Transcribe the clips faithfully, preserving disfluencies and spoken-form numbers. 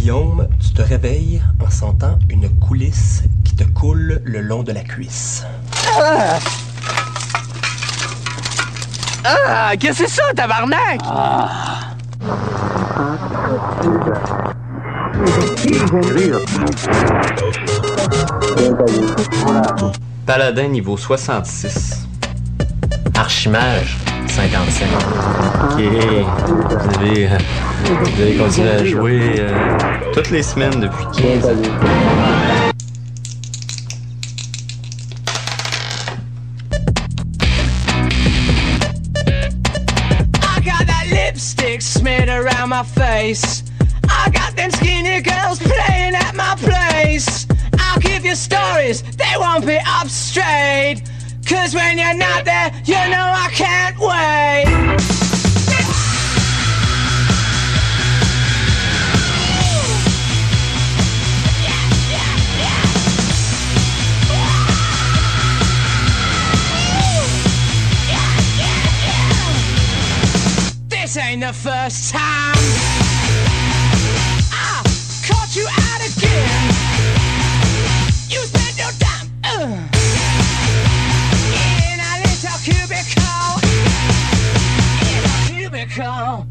Guillaume, tu te réveilles en sentant une coulisse qui te coule le long de la cuisse. Ah! Ah! Qu'est-ce que c'est ça, tabarnak? Ah! Paladin niveau soixante-six. Archimage, cinquante-cinq. Ok. Vous avez, euh, vous avez continué à jouer euh, toutes les semaines depuis quinze ans. I got that lipstick smeared around my face. I got them skinny girls playing at my place. I'll give you stories, they won't be up straight. Cause when you're not there, you know I can't wait. This ain't the first time I caught you out again. You spent your time uh, in a little cubicle, in a cubicle.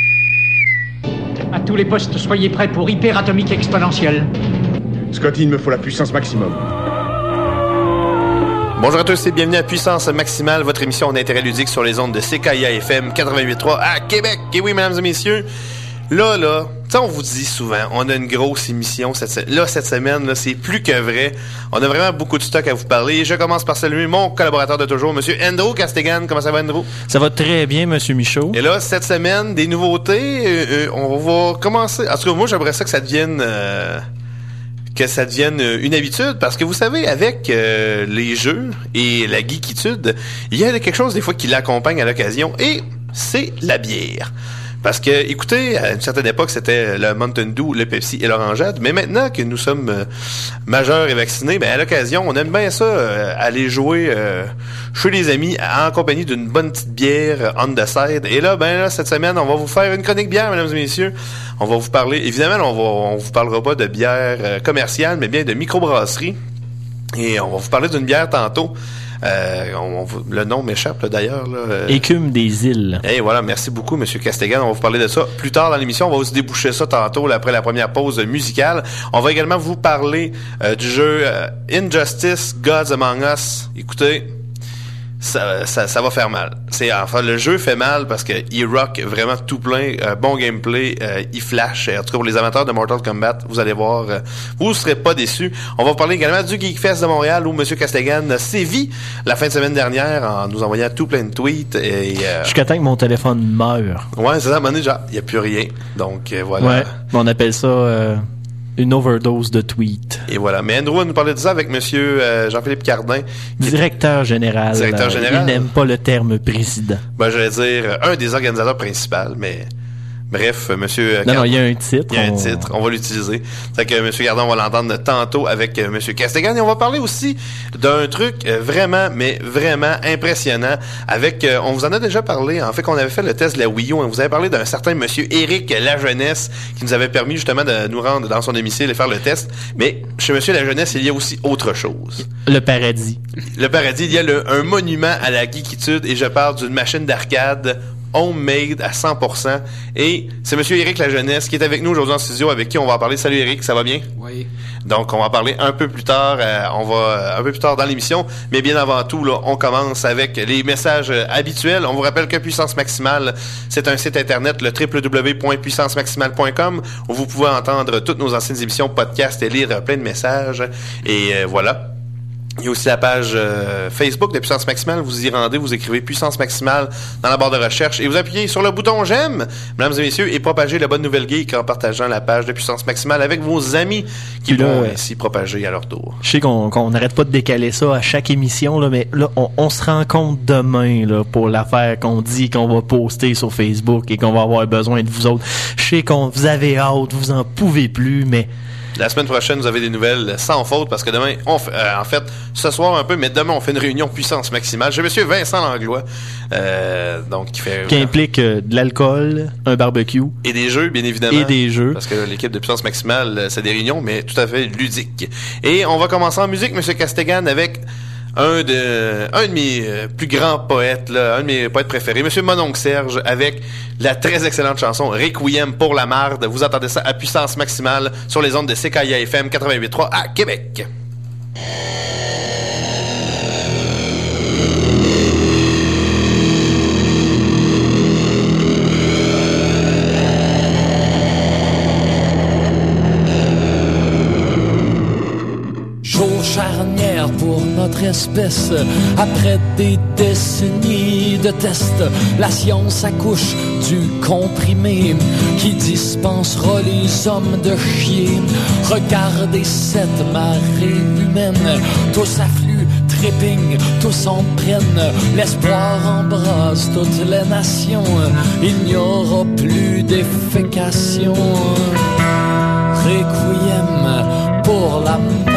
À tous les postes, soyez prêts pour hyperatomique exponentielle. Scotty, il me faut la puissance maximum. Bonjour à tous et bienvenue à Puissance Maximale, votre émission d'intérêt ludique sur les ondes de C K I A F M quatre-vingt-huit point trois à Québec. Et oui, mesdames et messieurs, là, là, tu sais, on vous dit souvent, on a une grosse émission cette semaine. Là, cette semaine, là, c'est plus que vrai. On a vraiment beaucoup de stock à vous parler. Je commence par saluer mon collaborateur de toujours, Monsieur Andrew Castegan. Comment ça va, Andrew? Ça va très bien, Monsieur Michaud. Et là, cette semaine, des nouveautés. Euh, euh, on va commencer. En tout cas, moi, j'aimerais ça que ça devienne... Euh, que ça devienne une habitude, parce que vous savez, avec euh, les jeux et la geekitude, il y a quelque chose des fois qui l'accompagne à l'occasion, et c'est la bière. Parce que, écoutez, à une certaine époque, c'était le Mountain Dew, le Pepsi et l'orangeade, mais maintenant que nous sommes euh, majeurs et vaccinés, ben à l'occasion, on aime bien ça, euh, aller jouer euh, chez les amis en compagnie d'une bonne petite bière on the side. Et là, ben là, cette semaine, on va vous faire une chronique bière, mesdames et messieurs. On va vous parler, évidemment, on va, on vous parlera pas de bière euh, commerciale, mais bien de microbrasserie. Et on va vous parler d'une bière tantôt. Euh, on, on, le nom m'échappe là, d'ailleurs. Là, euh... Écume des îles. Et hey, voilà, merci beaucoup, Monsieur Castegan. On va vous parler de ça plus tard dans l'émission. On va aussi déboucher ça tantôt, là, après la première pause musicale. On va également vous parler euh, du jeu euh, Injustice Gods Among Us. Écoutez, ça, ça, ça va faire mal. C'est enfin le jeu fait mal parce que il rock vraiment tout plein, euh, bon gameplay, euh, il flash. En tout cas pour les amateurs de Mortal Kombat, vous allez voir, euh, vous ne serez pas déçus. On va vous parler également du Geekfest de Montréal où Monsieur Castegan sévit la fin de semaine dernière en nous envoyant tout plein de tweets et euh, jusqu'à temps que mon téléphone meure. Ouais, c'est ça. À un moment donné, genre, il y a plus rien. Donc euh, voilà. Ouais, on appelle ça. Euh... Une overdose de tweets. Et voilà. Mais Andrew va nous parler de ça avec Monsieur euh, Jean-Philippe Cardin. Directeur général. Directeur général. Il n'aime pas le terme président. Ben, je vais dire un des organisateurs principaux, mais... Bref, Monsieur Non, Cardin, non, il y a un titre. Il y a on... un titre, on va l'utiliser. C'est que Monsieur Cardin, on va l'entendre tantôt avec euh, Monsieur Castegan. Et on va parler aussi d'un truc euh, vraiment, mais vraiment impressionnant. Avec, euh, on vous en a déjà parlé, en fait, qu'on avait fait le test de la Wii U. On vous avait parlé d'un certain Monsieur Éric Lajeunesse qui nous avait permis justement de nous rendre dans son domicile et faire le test. Mais chez Monsieur Lajeunesse, il y a aussi autre chose. Le paradis. Le paradis, il y a le, un monument à la geekitude et je parle d'une machine d'arcade homemade à cent pour cent. Et c'est Monsieur Éric Lajeunesse qui est avec nous aujourd'hui en studio, avec qui on va en parler. Salut Éric, ça va bien? Oui. Donc on va en parler un peu plus tard, euh, on va euh, un peu plus tard dans l'émission, mais bien avant tout, là, on commence avec les messages euh, habituels. On vous rappelle que Puissance Maximale, c'est un site internet, le w w w point puissance maximale point com, où vous pouvez entendre toutes nos anciennes émissions, podcasts et lire euh, plein de messages. Et euh, voilà. Il y a aussi la page euh, Facebook de Puissance Maximale. Vous y rendez, vous écrivez Puissance Maximale dans la barre de recherche et vous appuyez sur le bouton j'aime, mesdames et messieurs, et propagez la bonne nouvelle geek en partageant la page de Puissance Maximale avec vos amis qui là, vont ainsi propager à leur tour. Je sais qu'on qu'on n'arrête pas de décaler ça à chaque émission, là, mais là, on, on se rend compte demain là, pour l'affaire qu'on dit qu'on va poster sur Facebook et qu'on va avoir besoin de vous autres. Je sais qu'on vous avez hâte, vous en pouvez plus, mais La semaine prochaine, vous avez des nouvelles sans faute parce que demain, on fait, euh, en fait, ce soir un peu, mais demain, on fait une réunion puissance maximale. J'ai monsieur Vincent Langlois, euh, donc, qui fait... Qui implique euh, de l'alcool, un barbecue. Et des jeux, bien évidemment. Et des jeux. Parce que l'équipe de puissance maximale, euh, c'est des réunions, mais tout à fait ludiques. Et on va commencer en musique, monsieur Castegan, avec un de, un de mes euh, plus grands poètes, là, un de mes poètes préférés, monsieur Mononcle Serge, avec la très excellente chanson Requiem pour la marde. Vous entendez ça à puissance maximale sur les ondes de C K I A F M quatre-vingt-huit point trois à Québec. Charnière pour notre espèce. Après des décennies de tests, la science accouche du comprimé qui dispensera les hommes de chier. Regardez cette marée humaine, tous affluent, trépignent, tous en prennent. L'espoir embrasse toutes les nations. Il n'y aura plus d'effécation. Requiem pour la marde.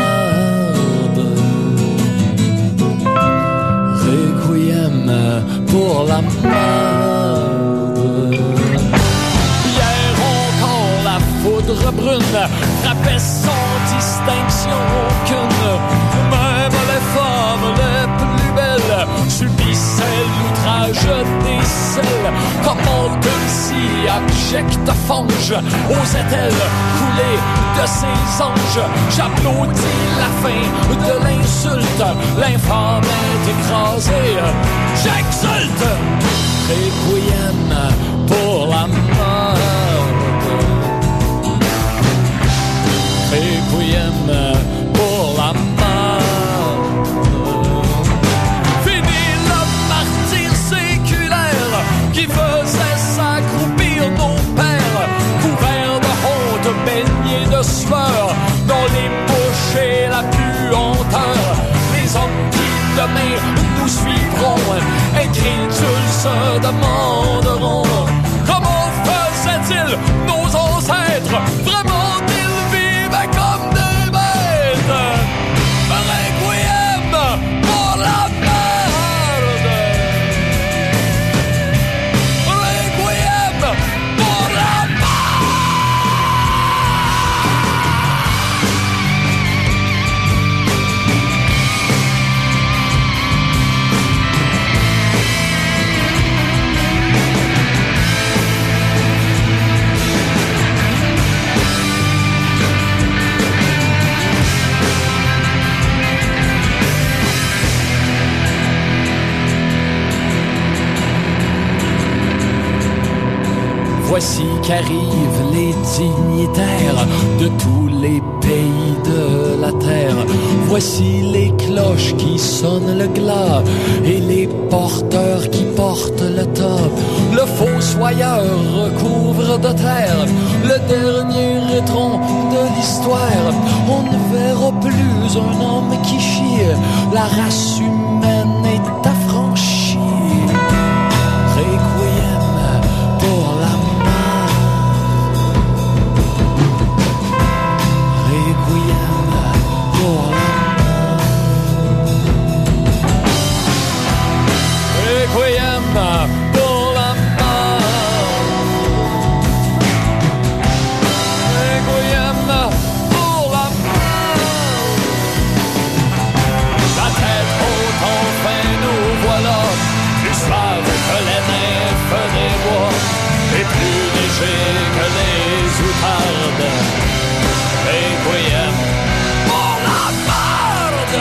Pour la marde. Hier encore la foudre brune frappait sans distinction aucune. Même les femmes les plus belles subissaient l'outrage des selles. Comment une si abjecte fange osait-elle couler de ses anges? J'applaudis la fin de l'insulte. L'infâme est écrasé. J'exulte. Requiem pour la marde. Requiem pour la marde. Fini le martyr séculaire qui faisait s'accroupir nos pères, couverts de honte, baignés de sueur, dans les bouches et la puanteur. Les hommes qui demain nous suivront, incrédules se demanderont comment faisaient-ils nos ancêtres? Vraiment ils vivaient comme des bêtes. Requiem pour la marde. Requiem pour la Voici qu'arrivent les dignitaires de tous les pays de la terre. Voici les cloches qui sonnent le glas et les porteurs qui portent le top. Le fossoyeur recouvre de terre le dernier étron de l'histoire. On ne verra plus un homme qui chie. La race humaine est affranchie. Requiem pour la Requiem pour la marde. Requiem pour la marde. La tête haute, enfin nous voilà, plus suave que les nymphes des bois, et plus léger que les outardes. Requiem pour la marde.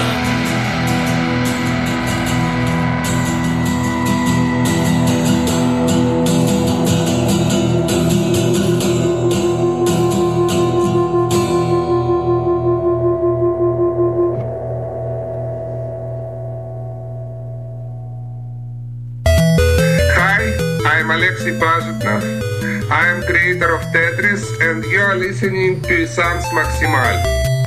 I'm Alexei Pazhitnov. I am creator of Tetris and you are listening to Puissance Maximale.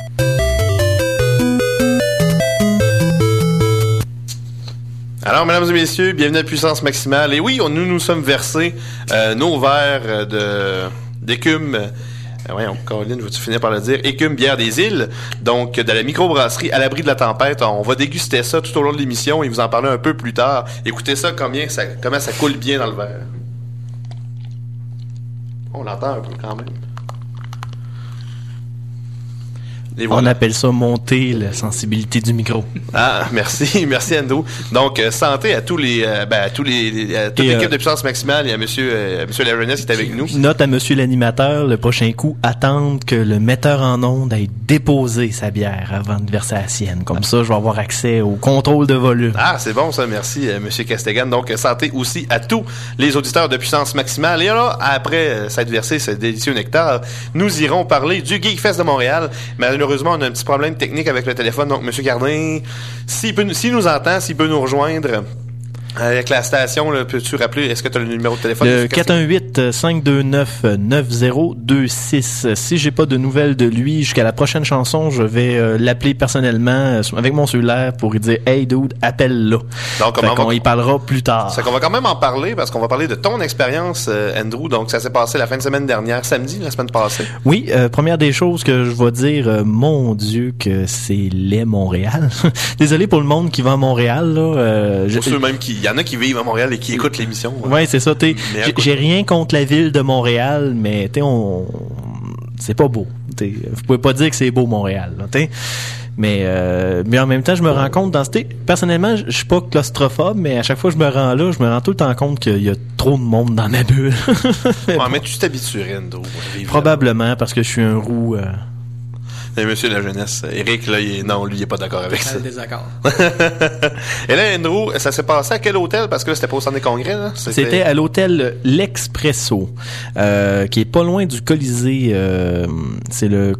Alors, mesdames et messieurs, bienvenue à Puissance Maximale. Et oui, on, nous nous sommes versés euh, nos verres de, d'écume Euh, voyons, Caroline, veux-tu finir par le dire? Écume Bière des Îles. Donc, de la microbrasserie à l'abri de la tempête. On va déguster ça tout au long de l'émission et vous en parler un peu plus tard. Écoutez ça, combien ça, comment ça coule bien dans le verre. On l'entend un peu quand même. Voilà. On appelle ça monter la sensibilité du micro. Ah, merci, merci Andrew. Donc euh, santé à tous les, euh, ben, à tous les, à toute et l'équipe euh, de Puissance Maximale et à Monsieur, euh, à Monsieur Larenesse qui est avec nous. Note à Monsieur l'animateur, le prochain coup, attendre que le metteur en onde ait déposé sa bière avant de verser la sienne. Comme ah. ça, je vais avoir accès au contrôle de volume. Ah, c'est bon ça, merci euh, Monsieur Castegan. Donc santé aussi à tous les auditeurs de Puissance Maximale. Et là, après euh, s'être versé ce délicieux nectar, nous irons parler du Geekfest de Montréal. Malheureusement, on a un petit problème technique avec le téléphone. Donc, Monsieur Cardin, s'il peut, s'il nous entend, s'il peut nous rejoindre avec la station, là, peux-tu rappeler, est-ce que tu as le numéro de téléphone? Le quatre un huit, cinq deux neuf, neuf zéro deux six. Si j'ai pas de nouvelles de lui jusqu'à la prochaine chanson, je vais euh, l'appeler personnellement euh, avec mon cellulaire pour lui dire « Hey dude, appelle-là ». Donc, on, on va... y parlera plus tard. C'est qu'on va quand même en parler parce qu'on va parler de ton expérience, euh, Andrew. Donc, ça s'est passé la fin de semaine dernière, samedi, la semaine passée. Oui, euh, première des choses que je vais dire, euh, mon Dieu, que c'est laid Montréal. Désolé pour le monde qui va à Montréal, là. Euh, pour je... ceux même qui... Il y en a qui vivent à Montréal et qui écoutent l'émission. Ouais, ouais c'est ça. T'es, j'ai, j'ai rien contre la ville de Montréal, mais t'es, on, c'est pas beau. T'es, vous pouvez pas dire que c'est beau Montréal. Là, t'es. Mais euh, mais en même temps, je me rends compte dans ce personnellement, je suis pas claustrophobe, mais à chaque fois que je me rends là, je me rends tout le temps compte qu'il y a trop de monde dans ma bulle. Ouais, mais tu t'habituerais, Endo. Probablement parce que je suis un roux. Euh, Et monsieur la jeunesse, Eric, là, il est, non, lui, il est pas d'accord avec ça. Désaccord. Et là, Andrew, ça s'est passé à quel hôtel? Parce que là, c'était pas au centre des congrès, là. C'était, c'était à l'hôtel L'Expresso, euh, qui est pas loin du Colisée, euh, c'est le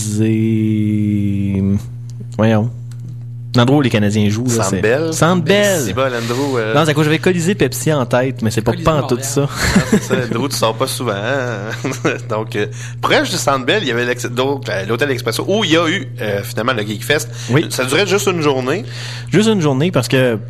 Colisée, voyons. L'endroit où les Canadiens jouent, là, c'est... Bell. Centre Bell. C'est bon, Andrew. Euh... Non, c'est à cause j'avais Colisée Pepsi en tête, mais c'est pas pas en tout ça. Non, c'est ça, Andrew, tu sors pas souvent. Hein? Donc, euh, proche du Centre Bell, il y avait donc, euh, l'hôtel Expresso où il y a eu, euh, finalement, le Geekfest. Oui. Ça durait juste une journée. Juste une journée parce que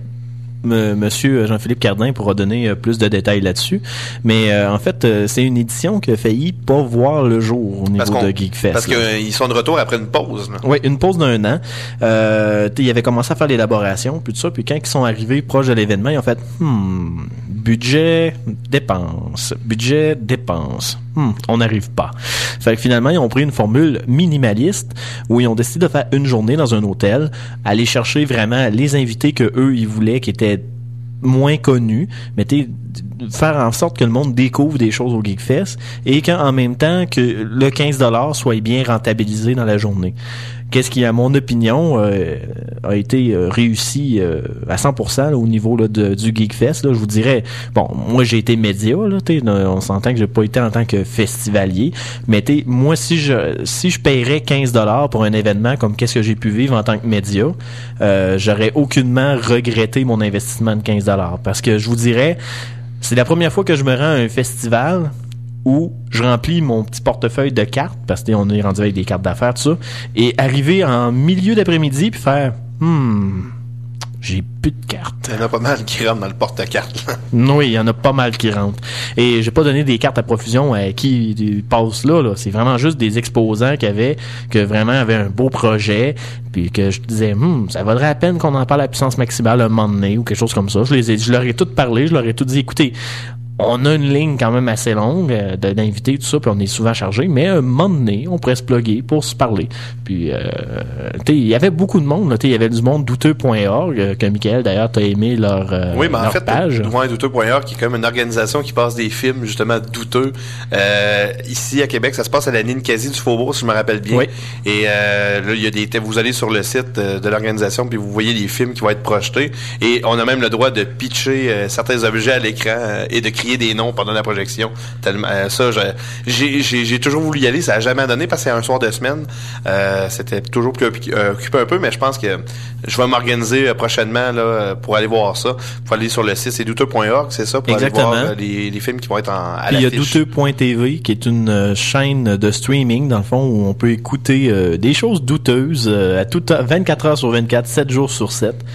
M- Monsieur Jean-Philippe Cardin pourra donner euh, plus de détails là-dessus. Mais euh, en fait, euh, c'est une édition qui a failli pas voir le jour au niveau de Geekfest. Parce qu'ils euh, sont de retour après une pause. Oui, une pause d'un an. Euh, ils avaient commencé à faire l'élaboration, puis tout ça. Puis quand ils sont arrivés proches de l'événement, ils ont fait hmm, budget, dépenses, budget, dépenses. Hmm, on n'arrive pas. Fait que finalement, ils ont pris une formule minimaliste où ils ont décidé de faire une journée dans un hôtel, aller chercher vraiment les invités que eux ils voulaient, qui étaient moins connus, mais t'es faire en sorte que le monde découvre des choses au Geekfest et qu'en même temps que le quinze dollars soit bien rentabilisé dans la journée. Qu'est-ce qui, à mon opinion, euh, a été euh, réussi euh, à cent pour cent là, au niveau là, de, du Geekfest. Là, je vous dirais, bon, moi j'ai été média, là, t'sais, on s'entend que j'ai pas été en tant que festivalier, mais t'sais, moi si je si je paierais quinze dollars pour un événement comme qu'est-ce que j'ai pu vivre en tant que média, euh, j'aurais aucunement regretté mon investissement de quinze dollars parce que je vous dirais, c'est la première fois que je me rends à un festival où je remplis mon petit portefeuille de cartes, parce qu'on est rendu avec des cartes d'affaires, tout ça, et arriver en milieu d'après-midi puis faire « Hmm, j'ai plus de cartes. » Il y en a pas mal qui rentrent dans le porte-cartes. Oui, il y en a pas mal qui rentrent. Et j'ai pas donné des cartes à profusion à qui passent là, là. C'est vraiment juste des exposants qui avaient, que vraiment avaient un beau projet, puis que je disais, hmm, ça vaudrait la peine qu'on en parle à la puissance maximale un moment donné, ou quelque chose comme ça. Je les ai, je leur ai tout parlé, je leur ai tout dit, écoutez, on a une ligne quand même assez longue euh, d'invités, tout ça, puis on est souvent chargé, mais à un moment donné, on pourrait se plugger pour se parler. Puis, euh, tu sais, il y avait beaucoup de monde, tu sais, il y avait du monde douteux point org, euh, que Michael, d'ailleurs, t'as aimé leur, euh, oui, mais leur en fait, page. Ouais, douteux point org, qui est comme une organisation qui passe des films, justement, douteux. Euh, ici, à Québec, ça se passe à la Ninkasi du Faubourg, si je me rappelle bien. Oui. Et euh, là, il y a des, vous allez sur le site euh, de l'organisation, puis vous voyez les films qui vont être projetés. Et on a même le droit de pitcher euh, certains objets à l'écran euh, et de crier des noms pendant la projection. Tellement, euh, ça, je, j'ai, j'ai, j'ai toujours voulu y aller, ça a jamais donné parce que c'est un soir de semaine. Euh, c'était toujours plus occupé un peu, mais je pense que je vais m'organiser euh, prochainement là pour aller voir ça. Faut aller sur le site, c'est douteux point org, c'est ça, pour Exactement. aller voir euh, les, les films qui vont être en, à Puis l'affiche. il y a douteux point t v qui est une euh, chaîne de streaming, dans le fond, où on peut écouter euh, des choses douteuses euh, à tout vingt-quatre heures sur vingt-quatre, sept jours sur sept.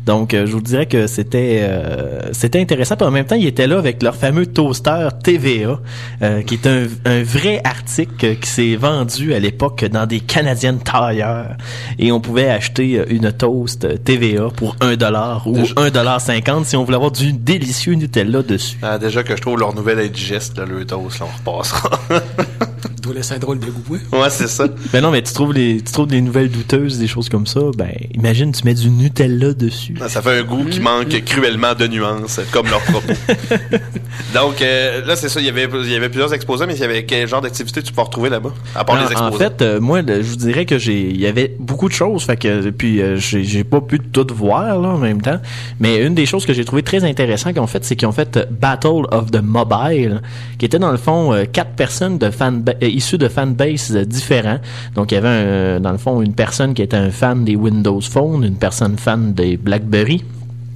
Donc, euh, je vous dirais que c'était euh, c'était intéressant. Puis en même temps, ils étaient là avec leur fameux toaster T V A, euh, qui est un, un vrai article qui s'est vendu à l'époque dans des Canadian Tire. Et on pouvait acheter une toast T V A pour un dollar ou un dollar cinquante si on voulait avoir du délicieux Nutella dessus. Ah, déjà que je trouve leur nouvelle indigeste, là, le toast, là, on repassera. Doit laisser un drôle de goût, ouais. Ouais, c'est ça. Ben non, mais tu trouves les, tu trouves des nouvelles douteuses, des choses comme ça, ben, imagine, tu mets du Nutella dessus. Ça fait un goût qui manque cruellement de nuances, comme leur propos. Donc, euh, là, c'est ça, il y avait, il y avait plusieurs exposants, mais il y avait quel genre d'activité tu peux retrouver là-bas, à part non, les exposants? En fait, euh, moi, je vous dirais que j'ai, il y avait beaucoup de choses, fait que, puis, euh, j'ai, j'ai pas pu tout voir, là, en même temps, mais une des choses que j'ai trouvé très intéressant qu'ils ont fait, c'est qu'ils ont fait Battle of the Mobile, qui était, dans le fond, euh, quatre personnes de fan, euh, issues de fanbase différents. Donc, il y avait, un, dans le fond, une personne qui était un fan des Windows Phone, une personne fan des BlackBerry,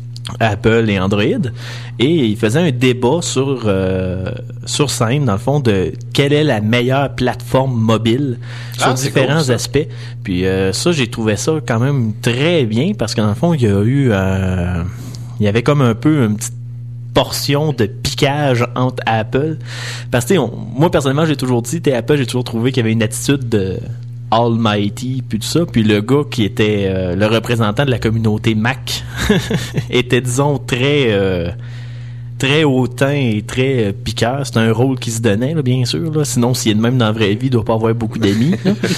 Apple et Android, et il faisait un débat sur euh, sur scène, dans le fond, de quelle est la meilleure plateforme mobile sur ah, différents cool, aspects. Puis euh, ça, j'ai trouvé ça quand même très bien, parce que dans le fond, il y a eu euh, il y avait comme un peu une petite portion de piquage entre Apple. Parce que, moi, personnellement, j'ai toujours dit, t'es Apple, j'ai toujours trouvé qu'il y avait une attitude de Almighty, puis tout ça. Puis le gars qui était euh, le représentant de la communauté Mac était, disons, très... Euh, très hautain et très euh, piqueur. C'est un rôle qui se donnait, là, bien sûr. Là. Sinon, s'il est de même dans la vraie vie, il doit pas avoir beaucoup d'amis.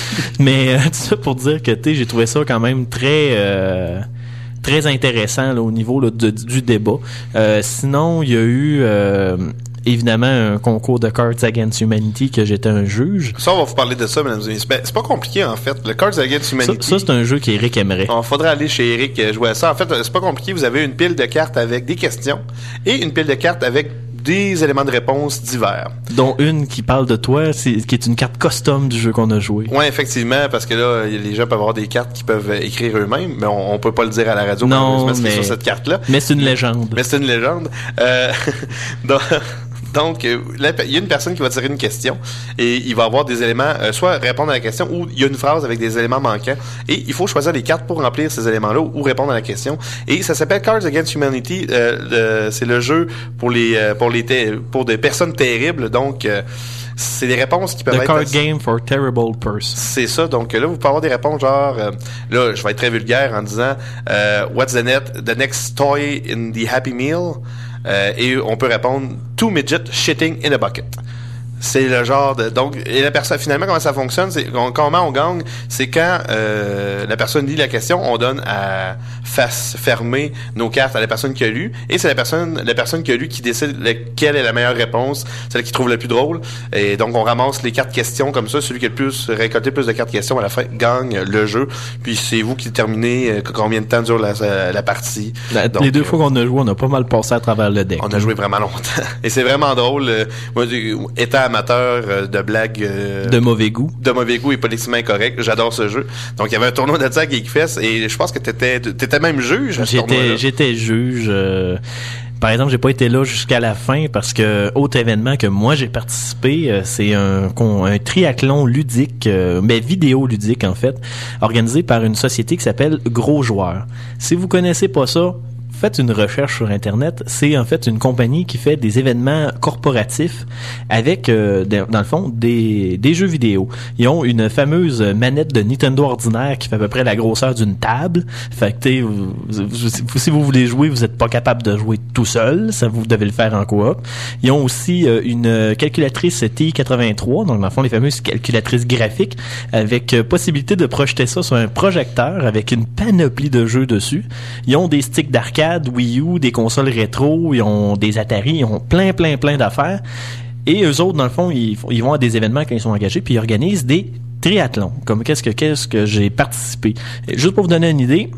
Mais euh, tout ça pour dire que, tu sais, j'ai trouvé ça quand même très... Euh, très intéressant là, au niveau là, de, du débat. Euh, sinon, il y a eu euh, évidemment un concours de Cards Against Humanity que j'étais un juge. Ça, on va vous parler de ça, mesdames et messieurs. Ben, c'est pas compliqué, en fait. Le Cards Against Humanity... Ça, ça c'est un jeu qu'Éric aimerait. Il faudrait aller chez Eric jouer à ça. En fait, c'est pas compliqué. Vous avez une pile de cartes avec des questions et une pile de cartes avec des éléments de réponse divers. Dont une qui parle de toi, c'est, qui est une carte custom du jeu qu'on a joué. Oui, effectivement, parce que là, les gens peuvent avoir des cartes qu'ils peuvent écrire eux-mêmes, mais on, on peut pas le dire à la radio. Non, mais... sur cette carte-là. Mais c'est une légende. Mais c'est une légende. Euh, donc... Donc, euh, là, il y a une personne qui va tirer une question et il va avoir des éléments, euh, soit répondre à la question ou il y a une phrase avec des éléments manquants et il faut choisir les cartes pour remplir ces éléments-là ou répondre à la question. Et ça s'appelle Cards Against Humanity. Euh, le, c'est le jeu pour les euh, pour les ter- pour des personnes terribles. Donc euh, c'est des réponses qui peuvent The être... card game for terrible person. C'est ça. Donc là, vous pouvez avoir des réponses genre... Euh, là, je vais être très vulgaire en disant euh, What's the, net, the next toy in the Happy Meal? Euh, et on peut répondre Two midget shitting in a bucket. C'est le genre de... Donc, et la personne, finalement, comment ça fonctionne, c'est comment on gagne, c'est quand euh, la personne lit la question, on donne à face fermée nos cartes à la personne qui a lu, et c'est la personne la personne qui a lu qui décide quelle est la meilleure réponse, celle qui trouve le plus drôle. Et donc, on ramasse les cartes questions comme ça. Celui qui a le plus récolté plus de cartes questions à la fin gagne le jeu. Puis c'est vous qui déterminez euh, combien de temps dure la, la partie. La, donc, les deux euh, fois qu'on a joué, on a pas mal passé à travers le deck. On a joué vraiment longtemps. Et c'est vraiment drôle. Euh, moi, étant amateur euh, de blagues euh, de mauvais goût de mauvais goût et politiquement incorrect, j'adore ce jeu. Donc il y avait un tournoi de ça à Geekfest et je pense que t'étais t'étais même juge à ce j'étais tournoi-là. j'étais juge euh, par exemple, j'ai pas été là jusqu'à la fin parce que autre événement que moi j'ai participé, euh, c'est un, un triathlon ludique, euh, mais vidéo ludique en fait, organisé par une société qui s'appelle Gros Joueurs. Si vous connaissez pas ça, faites une recherche sur Internet. C'est en fait une compagnie qui fait des événements corporatifs avec, euh, de, dans le fond, des, des jeux vidéo. Ils ont une fameuse manette de Nintendo ordinaire qui fait à peu près la grosseur d'une table. Fait que, vous, vous, si vous voulez jouer, vous n'êtes pas capable de jouer tout seul. Ça, vous devez le faire en coop. Ils ont aussi euh, une calculatrice T I quatre-vingt-trois, donc dans le fond, les fameuses calculatrices graphiques, avec euh, possibilité de projeter ça sur un projecteur avec une panoplie de jeux dessus. Ils ont des sticks d'arcade, Wii U, des consoles rétro, ils ont des Atari, ils ont plein, plein, plein d'affaires. Et eux autres, dans le fond, ils, ils vont à des événements quand ils sont engagés, puis ils organisent des triathlons. Comme qu'est-ce que, qu'est-ce que j'ai participé. Juste pour vous donner une idée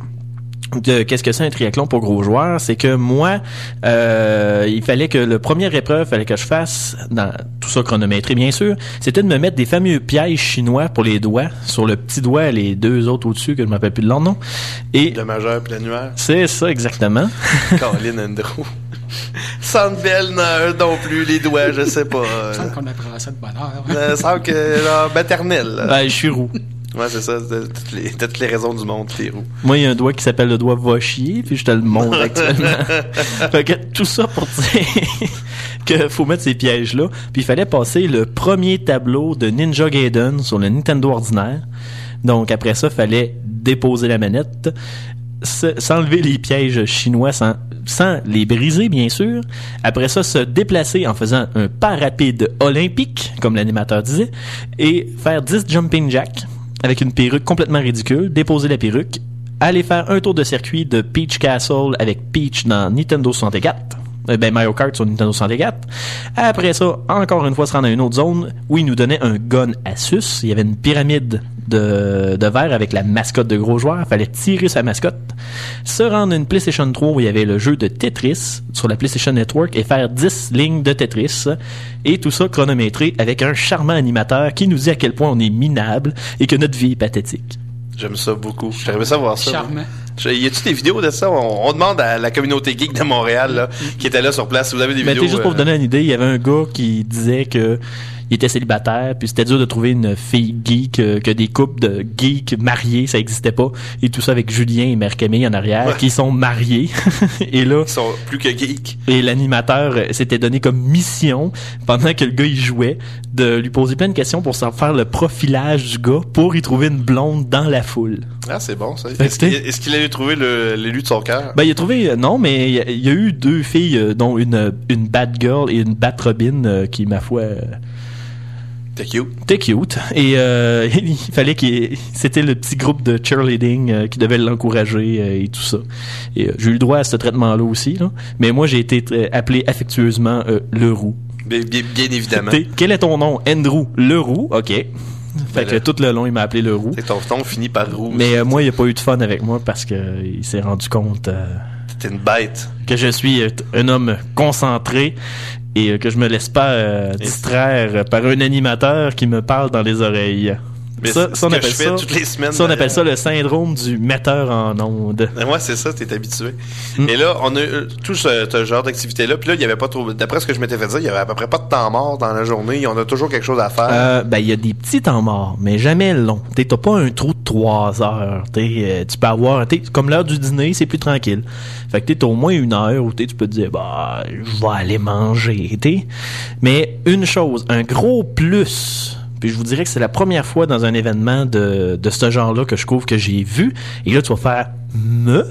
de qu'est-ce que c'est un triathlon pour gros joueurs, c'est que moi, euh, il fallait que le première épreuve, fallait que je fasse, dans tout ça chronométré bien sûr, c'était de me mettre des fameux pièges chinois pour les doigts, sur le petit doigt et les deux autres au-dessus, que je ne m'appelle plus de leur nom. Et le majeur et l'annuaire. C'est ça, exactement. Colin Andrew. Sans belle non plus, les doigts, je sais pas. Il semble qu'on apprend ça de bonne heure. Il semble que, là, maternelle. Ben, je suis roux. Ouais, c'est ça. T'as toutes les, t'as toutes les raisons du monde, tes roues. Moi, il y a un doigt qui s'appelle le doigt va chier, puis je te le montre actuellement. Fait que tout ça pour dire qu'il faut mettre ces pièges-là. Puis il fallait passer le premier tableau de Ninja Gaiden sur le Nintendo ordinaire. Donc après ça, il fallait déposer la manette, s'enlever les pièges chinois sans, sans les briser, bien sûr. Après ça, se déplacer en faisant un pas rapide olympique, comme l'animateur disait, et faire dix jumping jacks avec une perruque complètement ridicule, déposer la perruque, aller faire un tour de circuit de Peach Castle avec Peach dans Nintendo soixante-quatre. Euh, ben Mario Kart sur Nintendo soixante-quatre. Après ça, encore une fois, se rendre à une autre zone où il nous donnait un gun Asus. Il y avait une pyramide de, de verre avec la mascotte de gros joueurs. Il fallait tirer sa mascotte. Se rendre à une PlayStation trois où il y avait le jeu de Tetris sur la PlayStation Network et faire dix lignes de Tetris. Et tout ça chronométré avec un charmant animateur qui nous dit à quel point on est minable et que notre vie est pathétique. J'aime ça beaucoup. J'aimerais ça voir ça. Charmant. Y a-tu des vidéos de ça? On, on demande à la communauté geek de Montréal, là, qui était là sur place, si vous avez des ben, vidéos. Juste pour vous donner une idée, il y avait un gars qui disait que il était célibataire, puis c'était dur de trouver une fille geek, euh, que des couples de geeks mariés, ça existait pas. Et tout ça avec Julien et Mère Camille en arrière, ouais. qui sont mariés. Et là, ils sont plus que geeks. Et l'animateur euh, s'était donné comme mission, pendant que le gars il jouait, de lui poser plein de questions pour s'en faire le profilage du gars, pour y trouver une blonde dans la foule. Ah, c'est bon, ça. Est-ce qu'il, est-ce qu'il a trouvé le, l'élu de son cœur? Ben, il a trouvé, euh, non, mais il y, a, il y a eu deux filles, euh, dont une, une bad girl et une bad Robin, euh, qui, ma foi, euh, T'es cute. T'es cute. Et euh, il fallait qu'il... C'était le petit groupe de cheerleading euh, qui devait l'encourager euh, et tout ça. Et euh, j'ai eu le droit à ce traitement-là aussi. Là. Mais moi, j'ai été euh, appelé affectueusement euh, Leroux. Bien, bien, bien évidemment. T'es, quel est ton nom? Andrew Leroux. OK. Fait ben que là, tout le long, il m'a appelé Leroux. C'est ton ton finit par Roux. Mais euh, moi, il a pas eu de fun avec moi parce que euh, il s'est rendu compte... Euh, T'es une bête. Que je suis euh, un homme concentré et euh, que je me laisse pas euh, distraire par un animateur qui me parle dans les oreilles. Mais ça, c'est ça, on ce que appelle je fais ça, toutes les semaines. Ça, on appelle ça le syndrome du metteur en ondes. Moi, c'est ça, t'es habitué. Mm. Et là, on a eu tout ce, ce genre d'activité-là. Puis là, il y avait pas trop. D'après ce que je m'étais fait dire, il y avait à peu près pas de temps mort dans la journée. On a toujours quelque chose à faire. Euh, ben, il y a des petits temps morts, mais jamais long. T'sais, t'as pas un trou de trois heures. T'sais, euh, tu peux avoir. T'sais, comme l'heure du dîner, c'est plus tranquille. Fait que t'as au moins une heure où t'sais, tu peux te dire, bah, je vais aller manger. T'sais. Mais une chose, un gros plus. Puis je vous dirais que c'est la première fois dans un événement de, de ce genre-là que je trouve que j'ai vu. Et là, tu vas faire me.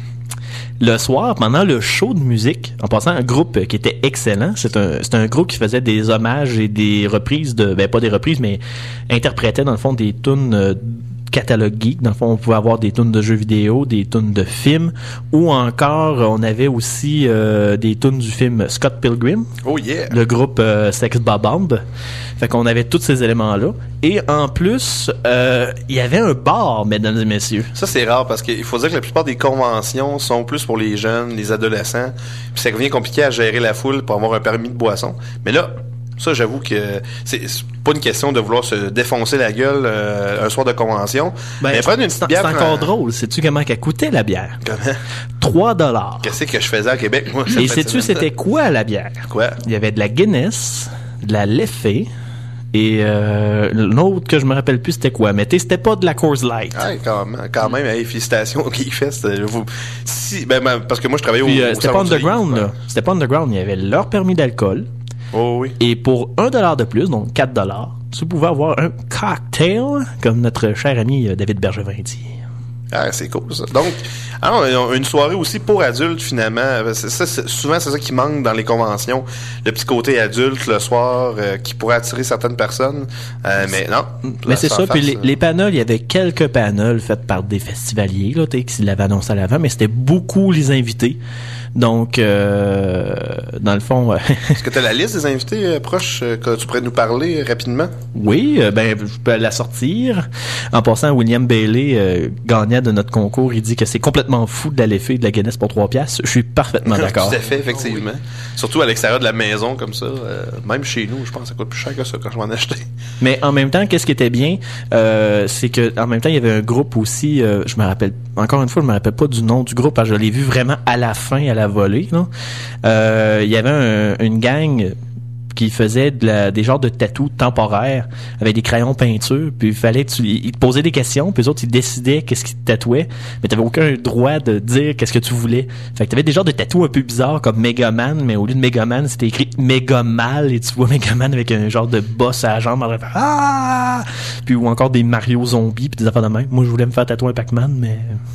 Le soir, pendant le show de musique, en passant un groupe qui était excellent, c'est un, c'est un groupe qui faisait des hommages et des reprises de, ben pas des reprises, mais interprétait dans le fond des tunes euh, catalogue geek. Dans le fond, on pouvait avoir des tunes de jeux vidéo, des tunes de films, ou encore, on avait aussi euh, des tunes du film Scott Pilgrim. Oh yeah! Le groupe euh, Sex Bob-Omb. Fait qu'on avait tous ces éléments-là. Et en plus, euh, il y avait un bar, mesdames et messieurs. Ça, c'est rare parce qu'il faut dire que la plupart des conventions sont plus pour les jeunes, les adolescents. Puis ça devient compliqué à gérer la foule pour avoir un permis de boisson. Mais là, ça, j'avoue que c'est, c'est pas une question de vouloir se défoncer la gueule euh, un soir de convention. Ben, mais prendre une petite bière... C'est encore euh... drôle. Sais-tu comment qu'elle coûtait, la bière? Comment? trois dollars. Qu'est-ce que je faisais à Québec, moi? Et sais-tu c'était quoi, la bière? Quoi? Il y avait de la Guinness, de la Leffe, et euh, l'autre que je me rappelle plus c'était quoi, mais c'était pas de la Coors Light. Ah, quand même, quand même, hey, félicitations au Geekfest. Vous, si, ben, ben, parce que moi je travaillais Puis, au, euh, au c'était pas underground, là. C'était pas underground, il y avait leur permis d'alcool. Oh oui. Et pour un dollar de plus, donc quatre dollars, tu pouvais avoir un cocktail, comme notre cher ami David Bergevin dit. Ah, c'est cool, ça. Donc, alors, une soirée aussi pour adultes, finalement. C'est, ça, c'est, souvent, c'est ça qui manque dans les conventions. Le petit côté adulte, le soir, euh, qui pourrait attirer certaines personnes. Euh, mais non. Mais c'est ça. Puis les, les panels, il y avait quelques panels faits par des festivaliers, là, tu sais, qui l'avaient annoncé à l'avant, mais c'était beaucoup les invités. Donc, euh, dans le fond... Est-ce que tu as la liste des invités euh, proches euh, que tu pourrais nous parler euh, rapidement? Oui, euh, ben je peux la sortir. En passant, William Bailey, euh, gagnant de notre concours, il dit que c'est complètement fou de la Leffe de la Guinness pour trois piastres. Je suis parfaitement d'accord. Tout à fait, effectivement. Oui. Surtout à l'extérieur de la maison, comme ça. Euh, même chez nous, je pense que ça coûte plus cher que ça quand je m'en achetais. Mais en même temps, qu'est-ce qui était bien, euh, c'est que en même temps, il y avait un groupe aussi, euh, je me rappelle, encore une fois, je me rappelle pas du nom du groupe, parce que je l'ai vu vraiment à la fin, à la volée. Là. Euh, il y avait un, une gang qui faisait de la, des genres de tatous temporaires avec des crayons peinture, puis il fallait que tu, ils te posaient des questions, puis les autres ils décidaient qu'est-ce qu'ils te tatouaient, mais t'avais aucun droit de dire qu'est-ce que tu voulais. Fait que t'avais des genres de tatous un peu bizarres comme Megaman, mais au lieu de Megaman, c'était écrit Megamal, et tu vois Megaman avec un genre de boss à la jambe en train de faire ah! Puis ou encore des Mario zombies, puis des affaires de même. Moi je voulais me faire tatouer un Pac-Man, mais